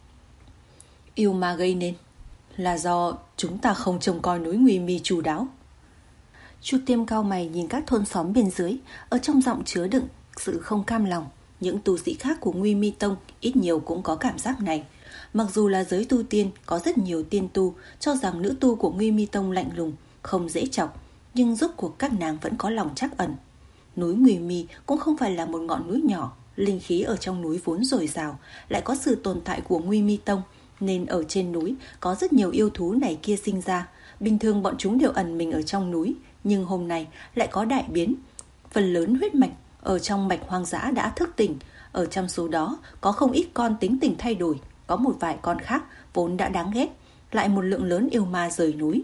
Yêu ma gây nên là do chúng ta không trông coi núi Nguy Mi chu đáo. Chu Tiêm cau mày nhìn các thôn xóm bên dưới, ở trong giọng chứa đựng sự không cam lòng. Những tu sĩ khác của Nguy Mi Tông ít nhiều cũng có cảm giác này. Mặc dù là giới tu tiên có rất nhiều tiên tu cho rằng nữ tu của Nguy Mi Tông lạnh lùng, không dễ chọc, nhưng rốt cuộc các nàng vẫn có lòng trắc ẩn. Núi Nguy Mi cũng không phải là một ngọn núi nhỏ, linh khí ở trong núi vốn dồi dào, lại có sự tồn tại của Nguy Mi Tông, nên ở trên núi có rất nhiều yêu thú này kia sinh ra. Bình thường bọn chúng đều ẩn mình ở trong núi, nhưng hôm nay lại có đại biến. Phần lớn huyết mạch ở trong mạch hoang dã đã thức tỉnh, ở trong số đó có không ít con tính tình thay đổi, có một vài con khác vốn đã đáng ghét, lại một lượng lớn yêu ma rời núi.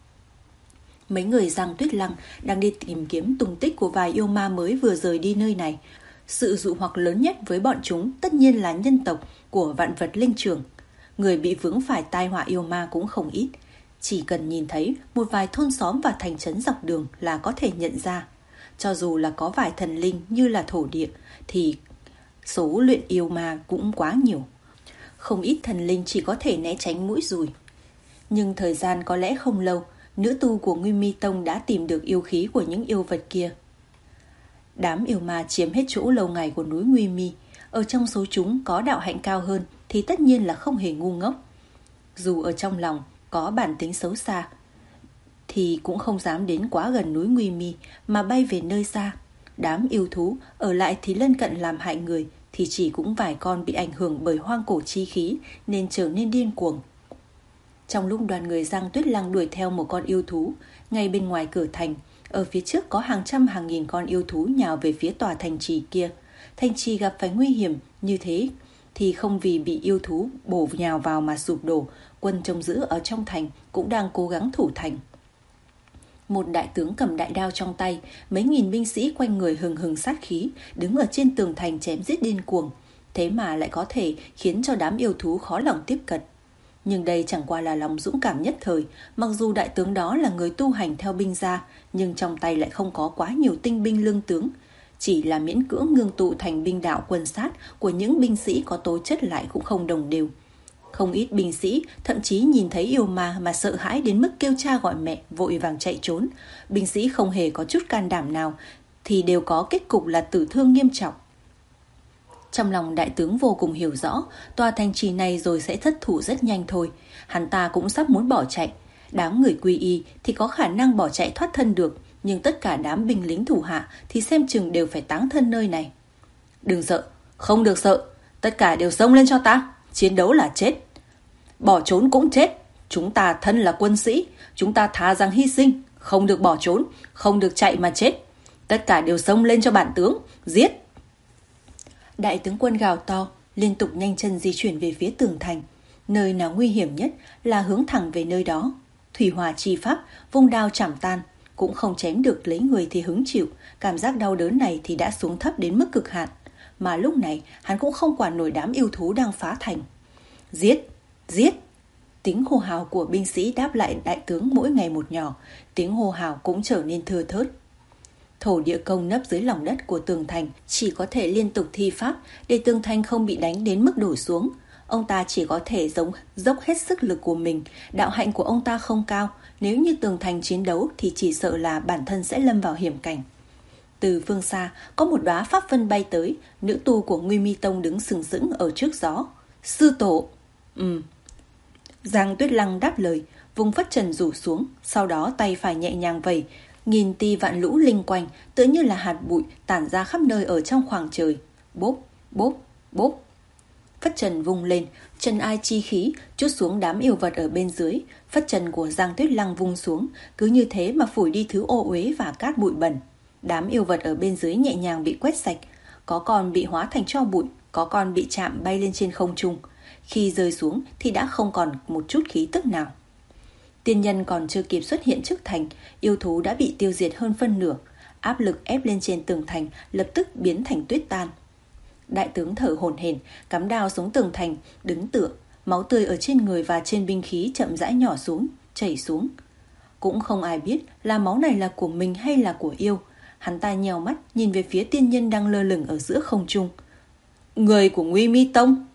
Mấy người Giang Tuyết Lăng đang đi tìm kiếm tung tích của vài yêu ma mới vừa rời đi nơi này. Sự dụ hoặc lớn nhất với bọn chúng tất nhiên là nhân tộc của vạn vật linh trưởng. Người bị vướng phải tai họa yêu ma cũng không ít. Chỉ cần nhìn thấy một vài thôn xóm và thành trấn dọc đường là có thể nhận ra. Cho dù là có vài thần linh như là thổ địa thì số luyện yêu ma cũng quá nhiều. Không ít thần linh chỉ có thể né tránh mũi dùi. Nhưng thời gian có lẽ không lâu, nữ tu của Nguy Mi Tông đã tìm được yêu khí của những yêu vật kia. Đám yêu ma chiếm hết chỗ lâu ngày của núi Nguy Mi. Ở trong số chúng có đạo hạnh cao hơn thì tất nhiên là không hề ngu ngốc. Dù ở trong lòng có bản tính xấu xa thì cũng không dám đến quá gần núi Nguy Mi mà bay về nơi xa. Đám yêu thú ở lại thì lân cận làm hại người thì chỉ cũng vài con bị ảnh hưởng bởi hoang cổ chi khí nên trở nên điên cuồng. Trong lúc đoàn người Giang Tuyết Lăng đuổi theo một con yêu thú, ngay bên ngoài cửa thành, ở phía trước có hàng trăm hàng nghìn con yêu thú nhào về phía tòa thành trì kia. Thành trì gặp phải nguy hiểm như thế thì không vì bị yêu thú bổ nhào vào mà sụp đổ, quân trông giữ ở trong thành cũng đang cố gắng thủ thành. Một đại tướng cầm đại đao trong tay, mấy nghìn binh sĩ quanh người hừng hừng sát khí, đứng ở trên tường thành chém giết điên cuồng. Thế mà lại có thể khiến cho đám yêu thú khó lòng tiếp cận. Nhưng đây chẳng qua là lòng dũng cảm nhất thời. Mặc dù đại tướng đó là người tu hành theo binh gia, nhưng trong tay lại không có quá nhiều tinh binh lương tướng. Chỉ là miễn cưỡng ngưng tụ thành binh đạo quân sát của những binh sĩ có tố chất lại cũng không đồng đều. Không ít binh sĩ thậm chí nhìn thấy yêu ma mà sợ hãi đến mức kêu cha gọi mẹ, vội vàng chạy trốn. Binh sĩ không hề có chút can đảm nào thì đều có kết cục là tử thương nghiêm trọng. Trong lòng đại tướng vô cùng hiểu rõ, tòa thành trì này rồi sẽ thất thủ rất nhanh thôi. Hắn ta cũng sắp muốn bỏ chạy. Đám người quy y thì có khả năng bỏ chạy thoát thân được, nhưng tất cả đám binh lính thủ hạ thì xem chừng đều phải táng thân nơi này. Đừng sợ, không được sợ, tất cả đều xông lên cho ta, chiến đấu là chết. Bỏ trốn cũng chết, chúng ta thân là quân sĩ, chúng ta thà rằng hy sinh, không được bỏ trốn, không được chạy mà chết. Tất cả đều xông lên cho bản tướng, giết. Đại tướng quân gào to, liên tục nhanh chân di chuyển về phía tường thành. Nơi nào nguy hiểm nhất là hướng thẳng về nơi đó. Thủy hỏa chi pháp, vung đao chảm tan, cũng không chém được lấy người thì hứng chịu. Cảm giác đau đớn này thì đã xuống thấp đến mức cực hạn. Mà lúc này hắn cũng không quản nổi đám yêu thú đang phá thành. Giết, giết. Tiếng hô hào của binh sĩ đáp lại đại tướng mỗi ngày một nhỏ. Tiếng hô hào cũng trở nên thưa thớt. Thổ địa công nấp dưới lòng đất của tường thành chỉ có thể liên tục thi pháp để tường thành không bị đánh đến mức đổ xuống. Ông ta chỉ có thể giống dốc hết sức lực của mình. Đạo hạnh của ông ta không cao, nếu như tường thành chiến đấu thì chỉ sợ là bản thân sẽ lâm vào hiểm cảnh. Từ phương xa có một đóa pháp vân bay tới, nữ tu của Nguy Mi Tông đứng sừng sững ở trước gió. Sư tổ. Ừ. Giang Tuyết Lăng đáp lời, vùng phất trần rủ xuống, sau đó tay phải nhẹ nhàng vẩy, nghìn ti vạn lũ linh quanh, tựa như là hạt bụi tản ra khắp nơi ở trong khoảng trời. Bốp, bốp, bốp. Phất trần vung lên, chân ai chi khí trút xuống đám yêu vật ở bên dưới. Phất trần của Giang Tuyết Lăng vung xuống, cứ như thế mà phủi đi thứ ô uế và cát bụi bẩn. Đám yêu vật ở bên dưới nhẹ nhàng bị quét sạch, có con bị hóa thành tro bụi, có con bị chạm bay lên trên không trung. Khi rơi xuống thì đã không còn một chút khí tức nào. Tiên nhân còn chưa kịp xuất hiện trước thành, yêu thú đã bị tiêu diệt hơn phân nửa. Áp lực ép lên trên tường thành lập tức biến thành tuyết tan. Đại tướng thở hổn hển, cắm đao xuống tường thành, đứng tựa, máu tươi ở trên người và trên binh khí chậm rãi nhỏ xuống, chảy xuống. Cũng không ai biết là máu này là của mình hay là của yêu. Hắn ta nhèo mắt nhìn về phía tiên nhân đang lơ lửng ở giữa không trung. Người của Nguy Mi Tông.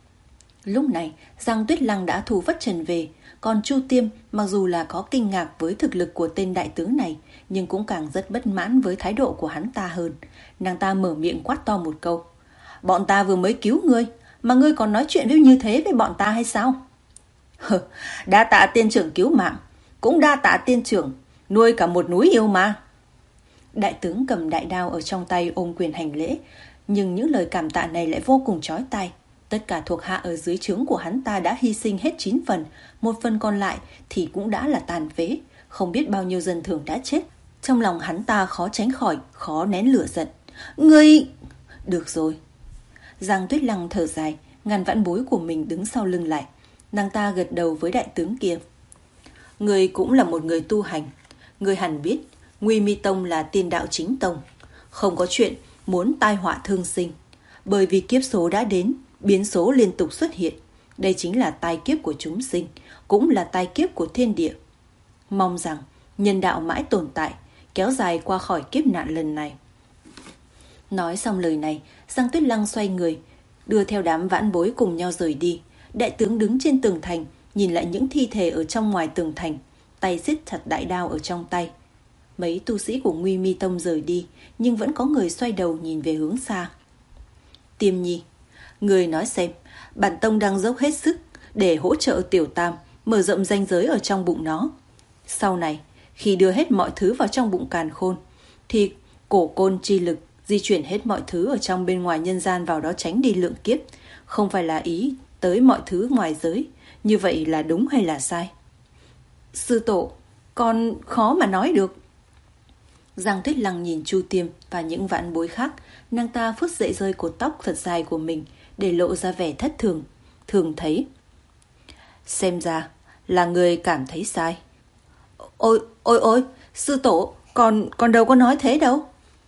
Lúc này Giang Tuyết Lăng đã thu phất trần về. Còn Chu Tiêm mặc dù là có kinh ngạc với thực lực của tên đại tướng này, nhưng cũng càng rất bất mãn với thái độ của hắn ta hơn. Nàng ta mở miệng quát to một câu. Bọn ta vừa mới cứu ngươi, mà ngươi còn nói chuyện với như thế với bọn ta hay sao? Hừ, đa tạ tiên trưởng cứu mạng, cũng đa tạ tiên trưởng nuôi cả một núi yêu ma. Đại tướng cầm đại đao ở trong tay ôm quyền hành lễ, nhưng những lời cảm tạ này lại vô cùng chói tai. Tất cả thuộc hạ ở dưới trướng của hắn ta đã hy sinh hết chín phần, một phần còn lại thì cũng đã là tàn phế, không biết bao nhiêu dân thường đã chết. Trong lòng hắn ta khó tránh khỏi, khó nén lửa giận. Ngươi... Được rồi. Giang Tuyết Lăng thở dài, ngăn vãn bối của mình đứng sau lưng lại. Nàng ta gật đầu với đại tướng kia. Ngươi cũng là một người tu hành. Ngươi hẳn biết, Nguy Mi Tông là tiên đạo chính tông. Không có chuyện muốn tai họa thương sinh. Bởi vì kiếp số đã đến, biến số liên tục xuất hiện. Đây chính là tai kiếp của chúng sinh, cũng là tai kiếp của thiên địa. Mong rằng nhân đạo mãi tồn tại, kéo dài qua khỏi kiếp nạn lần này. Nói xong lời này, Giang Tuyết Lăng xoay người, đưa theo đám vãn bối cùng nhau rời đi. Đại tướng đứng trên tường thành, nhìn lại những thi thể ở trong ngoài tường thành, tay siết chặt đại đao ở trong tay. Mấy tu sĩ của Nguy Mi Tông rời đi, nhưng vẫn có người xoay đầu nhìn về hướng xa. Tiêm Nhi, người nói xem, bản tông đang dốc hết sức để hỗ trợ Tiểu Tam mở rộng ranh giới ở trong bụng nó. Sau này, khi đưa hết mọi thứ vào trong bụng Càn Khôn, thì cổ côn chi lực di chuyển hết mọi thứ ở trong bên ngoài nhân gian vào đó tránh đi lượng kiếp, không phải là ý tới mọi thứ ngoài giới. Như vậy là đúng hay là sai? Sư tổ, con khó mà nói được. Giang Tuyết Lăng nhìn Chu Tiêm và những vãn bối khác, nàng ta phút dậy rơi cột tóc thật dài của mình để lộ ra vẻ thất thường, thường thấy. Xem ra là người cảm thấy sai. Ôi, ôi, ôi, sư tổ, con, con đâu có nói thế đâu.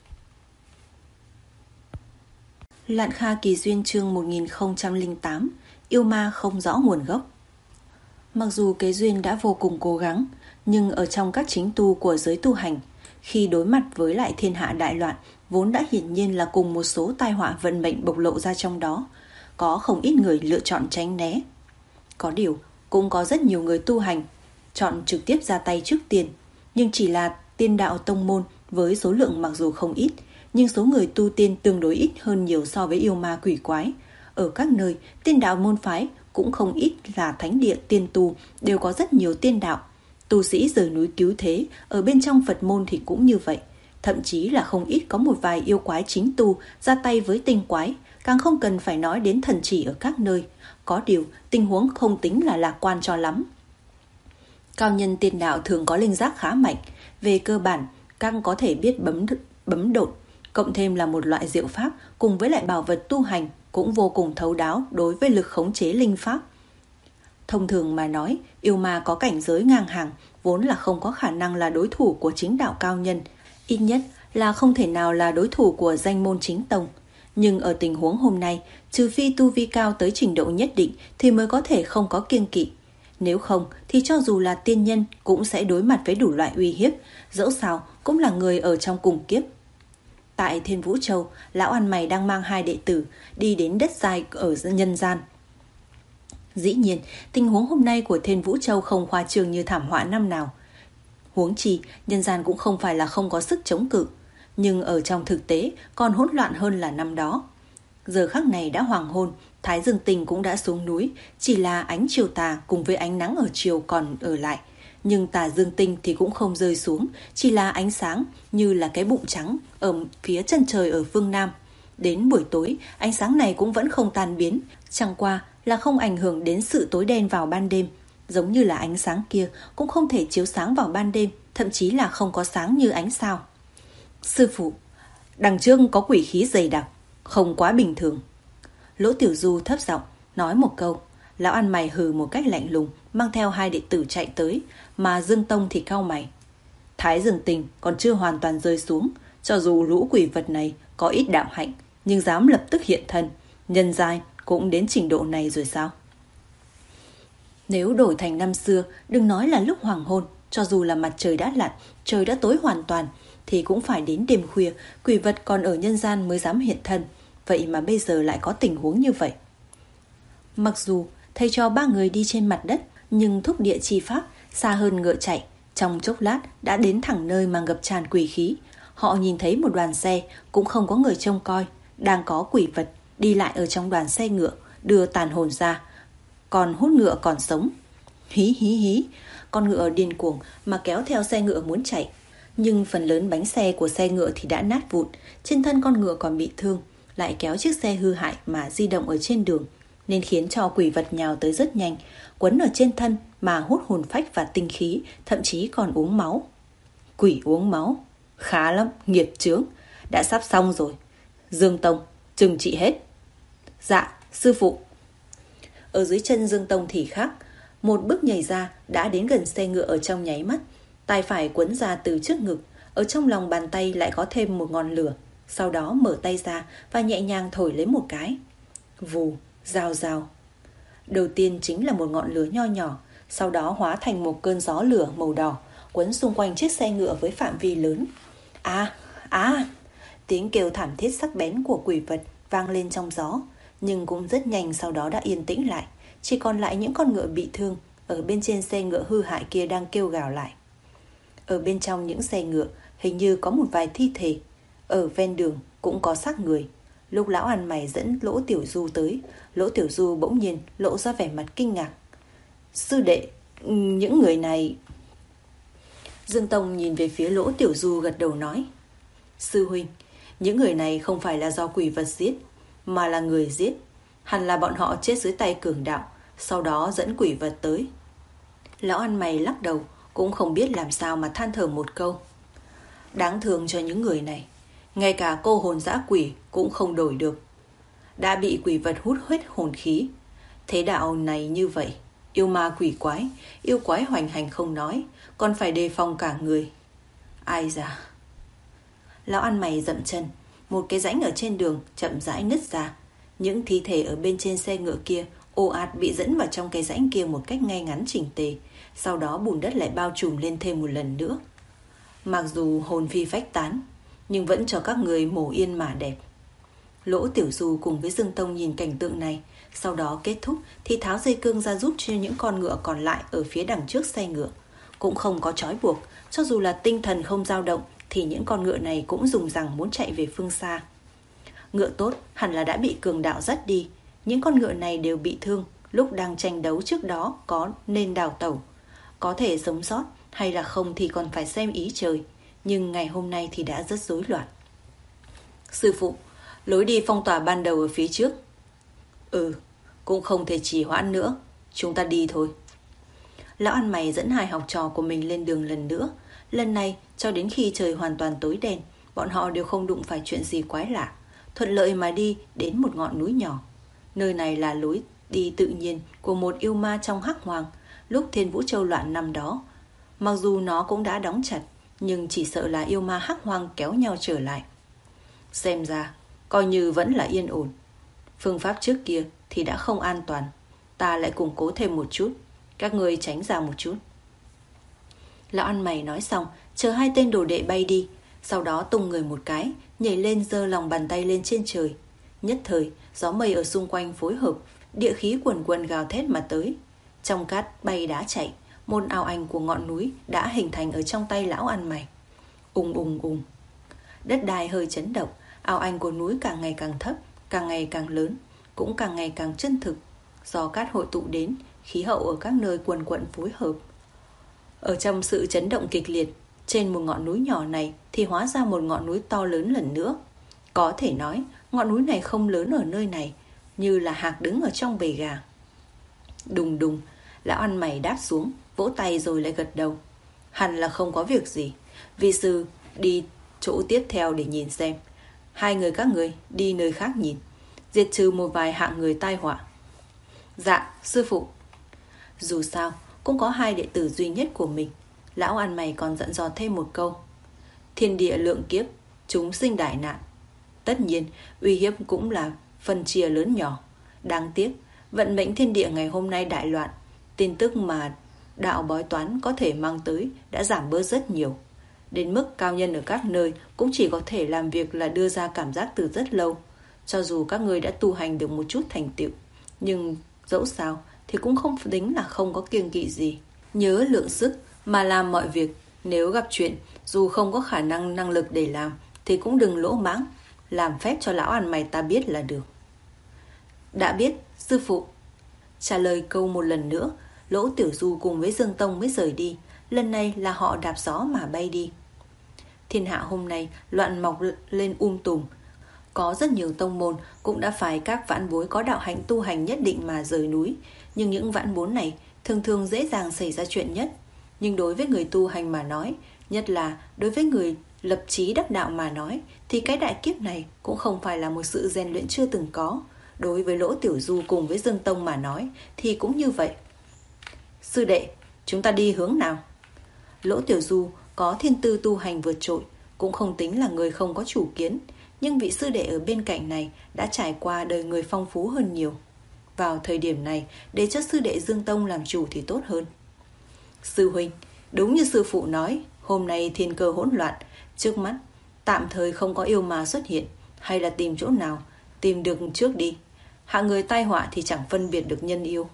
Lạn Kha Kỳ Duyên chương một nghìn không trăm lẻ tám, yêu ma không rõ nguồn gốc. Mặc dù Kế Duyên đã vô cùng cố gắng, nhưng ở trong các chính tu của giới tu hành, khi đối mặt với lại thiên hạ đại loạn, vốn đã hiển nhiên là cùng một số tai họa vận mệnh bộc lộ ra trong đó, có không ít người lựa chọn tránh né. Có điều, cũng có rất nhiều người tu hành chọn trực tiếp ra tay trước tiên, nhưng chỉ là tiên đạo tông môn với số lượng mặc dù không ít, nhưng số người tu tiên tương đối ít hơn nhiều so với yêu ma quỷ quái. Ở các nơi, tiên đạo môn phái cũng không ít là thánh địa tiên tu, đều có rất nhiều tiên đạo. Tu sĩ rời núi cứu thế, ở bên trong Phật môn thì cũng như vậy. Thậm chí là không ít có một vài yêu quái chính tu ra tay với tinh quái, càng không cần phải nói đến thần chỉ ở các nơi. Có điều, tình huống không tính là lạc quan cho lắm. Cao nhân tiên đạo thường có linh giác khá mạnh. Về cơ bản, càng có thể biết bấm, bấm đột, cộng thêm là một loại diệu pháp cùng với lại bảo vật tu hành cũng vô cùng thấu đáo đối với lực khống chế linh pháp. Thông thường mà nói, yêu ma có cảnh giới ngang hàng vốn là không có khả năng là đối thủ của chính đạo cao nhân, ít nhất là không thể nào là đối thủ của danh môn chính tông. Nhưng ở tình huống hôm nay, trừ phi tu vi cao tới trình độ nhất định thì mới có thể không có kiêng kỵ. Nếu không thì cho dù là tiên nhân cũng sẽ đối mặt với đủ loại uy hiếp, dẫu sao cũng là người ở trong cùng kiếp. Tại Thiên Vũ Châu, lão ăn mày đang mang hai đệ tử đi đến đất dài ở nhân gian. Dĩ nhiên, tình huống hôm nay của Thiên Vũ Châu không khoa trương như thảm họa năm nào. Huống chi, nhân gian cũng không phải là không có sức chống cự, nhưng ở trong thực tế còn hỗn loạn hơn là năm đó. Giờ khắc này đã hoàng hôn, Thái Dương Tinh cũng đã xuống núi, chỉ là ánh chiều tà cùng với ánh nắng ở chiều còn ở lại. Nhưng tà dương tinh thì cũng không rơi xuống, chỉ là ánh sáng như là cái bụng trắng ở phía chân trời ở phương Nam. Đến buổi tối, ánh sáng này cũng vẫn không tan biến, chẳng qua là không ảnh hưởng đến sự tối đen vào ban đêm. Giống như là ánh sáng kia cũng không thể chiếu sáng vào ban đêm, thậm chí là không có sáng như ánh sao. Sư phụ, đằng trước có quỷ khí dày đặc, không quá bình thường. Lỗ Tiểu Du thấp giọng nói một câu. Lão ăn mày hừ một cách lạnh lùng, mang theo hai đệ tử chạy tới, mà Dương Tông thì cau mày. Thái Dương Tinh còn chưa hoàn toàn rơi xuống, cho dù lũ quỷ vật này có ít đạo hạnh, nhưng dám lập tức hiện thân, nhân gian cũng đến trình độ này rồi sao? Nếu đổi thành năm xưa, đừng nói là lúc hoàng hôn, cho dù là mặt trời đã lặn, trời đã tối hoàn toàn, thì cũng phải đến đêm khuya, quỷ vật còn ở nhân gian mới dám hiện thân. Vậy mà bây giờ lại có tình huống như vậy. Mặc dù thầy cho ba người đi trên mặt đất, nhưng thúc địa chi pháp xa hơn ngựa chạy, trong chốc lát đã đến thẳng nơi mà ngập tràn quỷ khí. Họ nhìn thấy một đoàn xe, cũng không có người trông coi, đang có quỷ vật đi lại ở trong đoàn xe ngựa, đưa tàn hồn ra, còn hút ngựa còn sống. Hí hí hí, con ngựa điên cuồng mà kéo theo xe ngựa muốn chạy, nhưng phần lớn bánh xe của xe ngựa thì đã nát vụn, trên thân con ngựa còn bị thương, lại kéo chiếc xe hư hại mà di động ở trên đường, nên khiến cho quỷ vật nhào tới rất nhanh, quấn ở trên thân mà hút hồn phách và tinh khí, thậm chí còn uống máu. Quỷ uống máu, khá lắm, nghiệt chướng, đã sắp xong rồi. Dương Tông, trừng trị hết. Dạ, sư phụ. Ở dưới chân Dương Tông thì khác, một bước nhảy ra đã đến gần xe ngựa ở trong nháy mắt, tay phải quấn ra từ trước ngực, ở trong lòng bàn tay lại có thêm một ngọn lửa, sau đó mở tay ra và nhẹ nhàng thổi lấy một cái. Vù, rào rào. Đầu tiên chính là một ngọn lửa nho nhỏ, sau đó hóa thành một cơn gió lửa màu đỏ, quấn xung quanh chiếc xe ngựa với phạm vi lớn. À, à, tiếng kêu thảm thiết sắc bén của quỷ vật vang lên trong gió, nhưng cũng rất nhanh sau đó đã yên tĩnh lại, chỉ còn lại những con ngựa bị thương ở bên trên xe ngựa hư hại kia đang kêu gào lại. Ở bên trong những xe ngựa hình như có một vài thi thể, ở ven đường cũng có xác người. Lúc lão ăn mày dẫn Lỗ Tiểu Du tới, Lỗ Tiểu Du bỗng nhiên lộ ra vẻ mặt kinh ngạc. Sư đệ, những người này... Dương Tông nhìn về phía Lỗ Tiểu Du gật đầu nói. Sư huynh, những người này không phải là do quỷ vật giết, mà là người giết. Hẳn là bọn họ chết dưới tay cường đạo, sau đó dẫn quỷ vật tới. Lão ăn mày lắc đầu, cũng không biết làm sao mà than thở một câu. Đáng thương cho những người này, ngay cả cô hồn dã quỷ cũng không đổi được. Đã bị quỷ vật hút hết hồn khí. Thế đạo này như vậy, yêu ma quỷ quái, yêu quái hoành hành không nói, còn phải đề phòng cả người. Ai da. Lão ăn mày dậm chân, một cái rãnh ở trên đường chậm rãi nứt ra. Những thi thể ở bên trên xe ngựa kia ồ ạt bị dẫn vào trong cái rãnh kia một cách ngay ngắn chỉnh tề, sau đó bùn đất lại bao trùm lên thêm một lần nữa. Mặc dù hồn phi phách tán, nhưng vẫn cho các người mổ yên mà đẹp. Lỗ Tiểu Du cùng với Dương Tông nhìn cảnh tượng này, sau đó kết thúc thì tháo dây cương ra giúp cho những con ngựa còn lại ở phía đằng trước xe ngựa. Cũng không có trói buộc, cho dù là tinh thần không dao động thì những con ngựa này cũng dùng rằng muốn chạy về phương xa. Ngựa tốt hẳn là đã bị cường đạo dắt đi. Những con ngựa này đều bị thương, lúc đang tranh đấu trước đó có nên đào tẩu. Có thể sống sót hay là không thì còn phải xem ý trời, nhưng ngày hôm nay thì đã rất rối loạn. Sư phụ, lối đi phong tỏa ban đầu ở phía trước. Ừ, cũng không thể trì hoãn nữa, chúng ta đi thôi. Lão ăn mày dẫn hai học trò của mình lên đường lần nữa. Lần này cho đến khi trời hoàn toàn tối đen, bọn họ đều không đụng phải chuyện gì quái lạ, thuận lợi mà đi đến một ngọn núi nhỏ. Nơi này là lối đi tự nhiên của một yêu ma trong Hắc Hoàng lúc Thiên Vũ Châu loạn năm đó. Mặc dù nó cũng đã đóng chặt, nhưng chỉ sợ là yêu ma Hắc Hoàng kéo nhau trở lại. Xem ra coi như vẫn là yên ổn. Phương pháp trước kia thì đã không an toàn, ta lại củng cố thêm một chút. Các ngươi tránh ra một chút. Lão ăn mày nói xong, chờ hai tên đồ đệ bay đi, sau đó tung người một cái, nhảy lên giơ lòng bàn tay lên trên trời. Nhất thời, gió mây ở xung quanh phối hợp, địa khí quần quần gào thét mà tới. Trong cát bay đá chạy, một ảo ảnh của ngọn núi đã hình thành ở trong tay lão ăn mày. Ùng ùng ùng. Đất đai hơi chấn động, ảo ảnh của núi càng ngày càng thấp, càng ngày càng lớn, cũng càng ngày càng chân thực. Do cát hội tụ đến, khí hậu ở các nơi quần quận phối hợp. Ở trong sự chấn động kịch liệt, trên một ngọn núi nhỏ này thì hóa ra một ngọn núi to lớn lần nữa. Có thể nói, ngọn núi này không lớn ở nơi này, như là hạc đứng ở trong bầy gà. Đùng đùng, lão ăn mày đáp xuống, vỗ tay rồi lại gật đầu. Hẳn là không có việc gì. Vi sư đi chỗ tiếp theo để nhìn xem. Hai người các người đi nơi khác nhìn, diệt trừ một vài hạng người tai họa. Dạ, sư phụ. Dù sao, cũng có hai đệ tử duy nhất của mình. Lão ăn mày còn dặn dò thêm một câu. Thiên địa lượng kiếp, chúng sinh đại nạn. Tất nhiên, uy hiếp cũng là phần chia lớn nhỏ. Đáng tiếc, vận mệnh thiên địa ngày hôm nay đại loạn. Tin tức mà đạo bói toán có thể mang tới đã giảm bớt rất nhiều. Đến mức cao nhân ở các nơi cũng chỉ có thể làm việc là đưa ra cảm giác từ rất lâu. Cho dù các người đã tu hành được một chút thành tựu, nhưng dẫu sao thì cũng không tính là không có kiêng kỵ gì. Nhớ lượng sức mà làm mọi việc. Nếu gặp chuyện, dù không có khả năng năng lực để làm, thì cũng đừng lỗ mãng. Làm phép cho lão ăn mày ta biết là được. Đã biết, sư phụ. Trả lời câu một lần nữa, Lỗ Tiểu Du cùng với Dương Tông mới rời đi. Lần này là họ đạp gió mà bay đi. Thiên hạ hôm nay loạn mọc lên um tùm. Có rất nhiều tông môn cũng đã phái các vãn bối có đạo hạnh tu hành nhất định mà rời núi. Nhưng những vãn bối này thường thường dễ dàng xảy ra chuyện nhất. Nhưng đối với người tu hành mà nói, nhất là đối với người lập chí đắc đạo mà nói, thì cái đại kiếp này cũng không phải là một sự rèn luyện chưa từng có. Đối với Lỗ Tiểu Du cùng với Dương Tông mà nói thì cũng như vậy. Sư đệ, chúng ta đi hướng nào? Lỗ Tiểu Du có thiên tư tu hành vượt trội, cũng không tính là người không có chủ kiến. Nhưng vị sư đệ ở bên cạnh này đã trải qua đời người phong phú hơn nhiều. Vào thời điểm này, để cho sư đệ Dương Tông làm chủ thì tốt hơn. Sư huynh, đúng như sư phụ nói, hôm nay thiên cơ hỗn loạn. Trước mắt, tạm thời không có yêu ma xuất hiện. Hay là tìm chỗ nào, tìm được trước đi. Hạng người tai họa thì chẳng phân biệt được nhân yêu.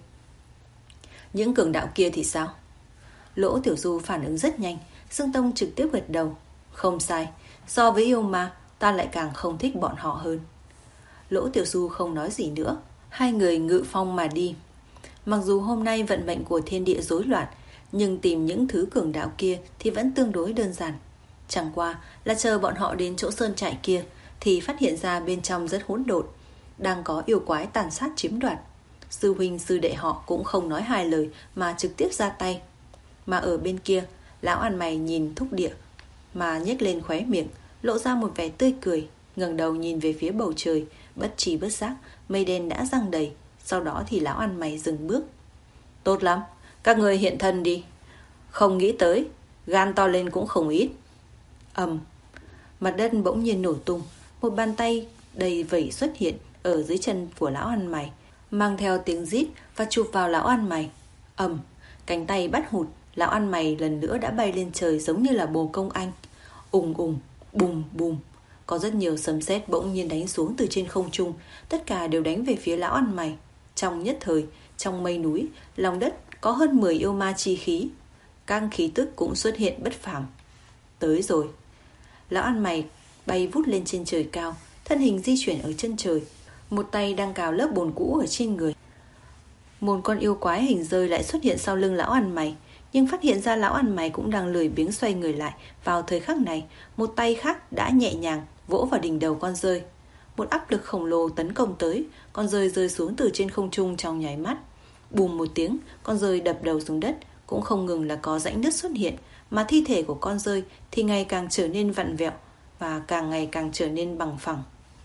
Những cường đạo kia thì sao? Lỗ Tiểu Du phản ứng rất nhanh. Dương Tông trực tiếp gật đầu. Không sai, so với yêu ma, ta lại càng không thích bọn họ hơn. Lỗ Tiểu Du không nói gì nữa. Hai người ngự phong mà đi. Mặc dù hôm nay vận mệnh của thiên địa rối loạn, nhưng tìm những thứ cường đạo kia thì vẫn tương đối đơn giản. Chẳng qua là chờ bọn họ đến chỗ sơn trại kia thì phát hiện ra bên trong rất hỗn độn, đang có yêu quái tàn sát chiếm đoạt. Sư huynh sư đệ họ cũng không nói hai lời mà trực tiếp ra tay. Mà ở bên kia, lão ăn mày nhìn thúc địa mà nhếch lên khóe miệng, lộ ra một vẻ tươi cười, ngẩng đầu nhìn về phía bầu trời. Bất tri bất giác, mây đen đã giăng đầy. Sau đó thì lão ăn mày dừng bước. Tốt lắm, các người hiện thân đi. Không nghĩ tới, gan to lên cũng không ít. Ầm, mặt đất bỗng nhiên nổ tung. Một bàn tay đầy vẩy xuất hiện ở dưới chân của lão ăn mày, mang theo tiếng rít và chụp vào lão ăn mày. Ầm, cánh tay bắt hụt. Lão ăn mày lần nữa đã bay lên trời giống như là bồ công anh. Ùng ùng, bùm bùm. Có rất nhiều sấm sét bỗng nhiên đánh xuống từ trên không trung, tất cả đều đánh về phía lão ăn mày. Trong nhất thời, trong mây núi, lòng đất có hơn mười yêu ma chi khí. Các khí tức cũng xuất hiện bất phàm. Tới rồi. Lão ăn mày bay vút lên trên trời cao, thân hình di chuyển ở chân trời, một tay đang cào lớp bùn cũ ở trên người. Một con yêu quái hình rơi lại xuất hiện sau lưng lão ăn mày, nhưng phát hiện ra lão ăn mày cũng đang lười biếng xoay người lại. Vào thời khắc này, một tay khác đã nhẹ nhàng vỗ vào đỉnh đầu con dơi. Một áp lực khổng lồ tấn công tới, con dơi rơi xuống từ trên không trung trong nháy mắt. Bùm một tiếng, con dơi đập đầu xuống đất. Cũng không ngừng là có rãnh nứt xuất hiện, mà thi thể của con dơi thì ngày càng trở nên vặn vẹo và càng ngày càng trở nên bằng phẳng.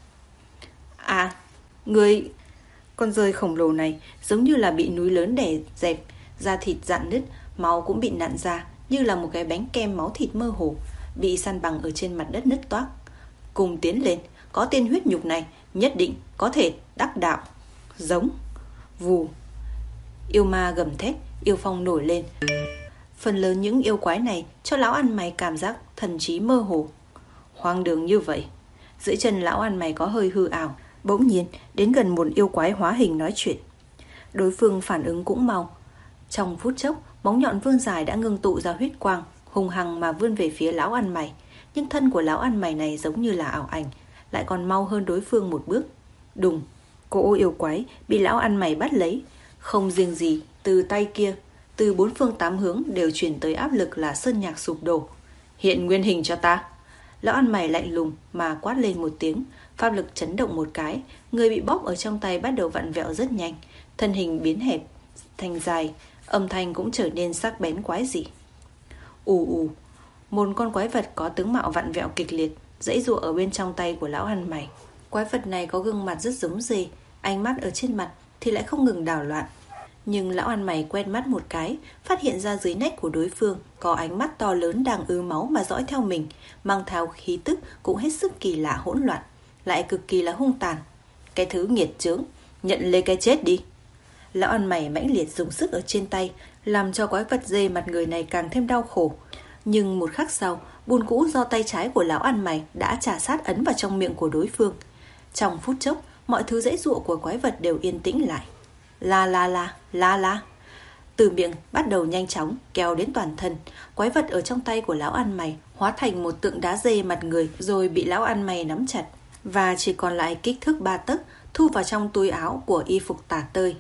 À, người... Con dơi khổng lồ này giống như là bị núi lớn đè dẹp, da thịt rạn nứt, máu cũng bị nặn ra như là một cái bánh kem máu thịt mơ hồ, bị san bằng ở trên mặt đất nứt toác. Cùng tiến lên, có tên huyết nhục này nhất định có thể đắc đạo. Giống. Vù. Yêu ma gầm thét, yêu phong nổi lên. Phần lớn những yêu quái này cho lão ăn mày cảm giác thần trí mơ hồ. Hoang đường như vậy. Dưới chân lão ăn mày có hơi hư ảo. Bỗng nhiên đến gần một yêu quái hóa hình nói chuyện. Đối phương phản ứng cũng mau. Trong phút chốc, móng nhọn vươn dài đã ngưng tụ ra huyết quang, hùng hằng mà vươn về phía lão ăn mày. Nhưng thân của lão ăn mày này giống như là ảo ảnh, lại còn mau hơn đối phương một bước. Đùng, cỗ yêu quái bị lão ăn mày bắt lấy. Không riêng gì, từ tay kia, từ bốn phương tám hướng đều truyền tới áp lực là sơn nhạc sụp đổ. Hiện nguyên hình cho ta. Lão ăn mày lạnh lùng mà quát lên một tiếng, pháp lực chấn động một cái, người bị bóp ở trong tay bắt đầu vặn vẹo rất nhanh, thân hình biến hẹp thành dài, âm thanh cũng trở nên sắc bén quái dị. Ù ù, một con quái vật có tướng mạo vặn vẹo kịch liệt giãy giụa ở bên trong tay của lão ăn mày. Quái vật này có gương mặt rất giống dê, ánh mắt ở trên mặt thì lại không ngừng đảo loạn. Nhưng lão ăn mày quét mắt một cái, phát hiện ra dưới nách của đối phương có ánh mắt to lớn đang ứ máu mà dõi theo mình, mang theo khí tức cũng hết sức kỳ lạ hỗn loạn, lại cực kỳ là hung tàn. Cái thứ nghiệt chướng, nhận lấy cái chết đi. Lão ăn mày mãnh liệt dùng sức ở trên tay, làm cho quái vật dê mặt người này càng thêm đau khổ. Nhưng một khắc sau, bùn cũ do tay trái của lão ăn mày đã trả sát ấn vào trong miệng của đối phương. Trong phút chốc, mọi thứ giãy giụa của quái vật đều yên tĩnh lại. La la la, la la. Từ miệng bắt đầu nhanh chóng kéo đến toàn thân. Quái vật ở trong tay của lão ăn mày hóa thành một tượng đá dê mặt người, rồi bị lão ăn mày nắm chặt, và chỉ còn lại kích thước ba tấc, thu vào trong túi áo của y phục tả tơi.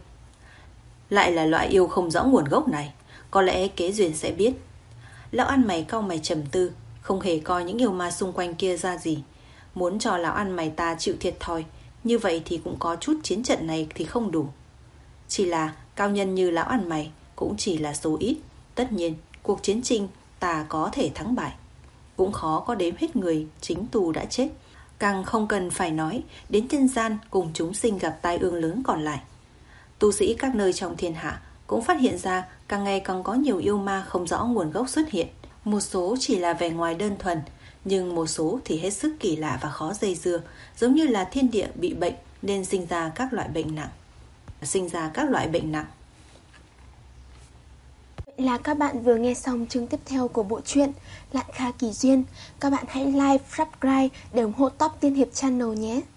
Lại là loại yêu không rõ nguồn gốc này, có lẽ kế duyên sẽ biết. Lão ăn mày cau mày trầm tư, không hề coi những yêu ma xung quanh kia ra gì. Muốn cho lão ăn mày ta chịu thiệt thòi, như vậy thì cũng có chút chiến trận này thì không đủ. Chỉ là cao nhân như lão ăn mày cũng chỉ là số ít. Tất nhiên cuộc chiến tranh ta có thể thắng bại, cũng khó có đếm hết người chính tù đã chết. Càng không cần phải nói đến nhân gian cùng chúng sinh gặp tai ương lớn còn lại. Tu sĩ các nơi trong thiên hạ cũng phát hiện ra càng ngày càng có nhiều yêu ma không rõ nguồn gốc xuất hiện. Một số chỉ là vẻ ngoài đơn thuần, nhưng một số thì hết sức kỳ lạ và khó dây dưa, giống như là thiên địa bị bệnh nên sinh ra các loại bệnh nặng. Sinh ra các loại bệnh nặng. Vậy là các bạn vừa nghe xong chương tiếp theo của bộ truyện Lạn Kha Kỳ Duyên. Các bạn hãy like, subscribe để ủng hộ Top Tiên Hiệp Channel nhé.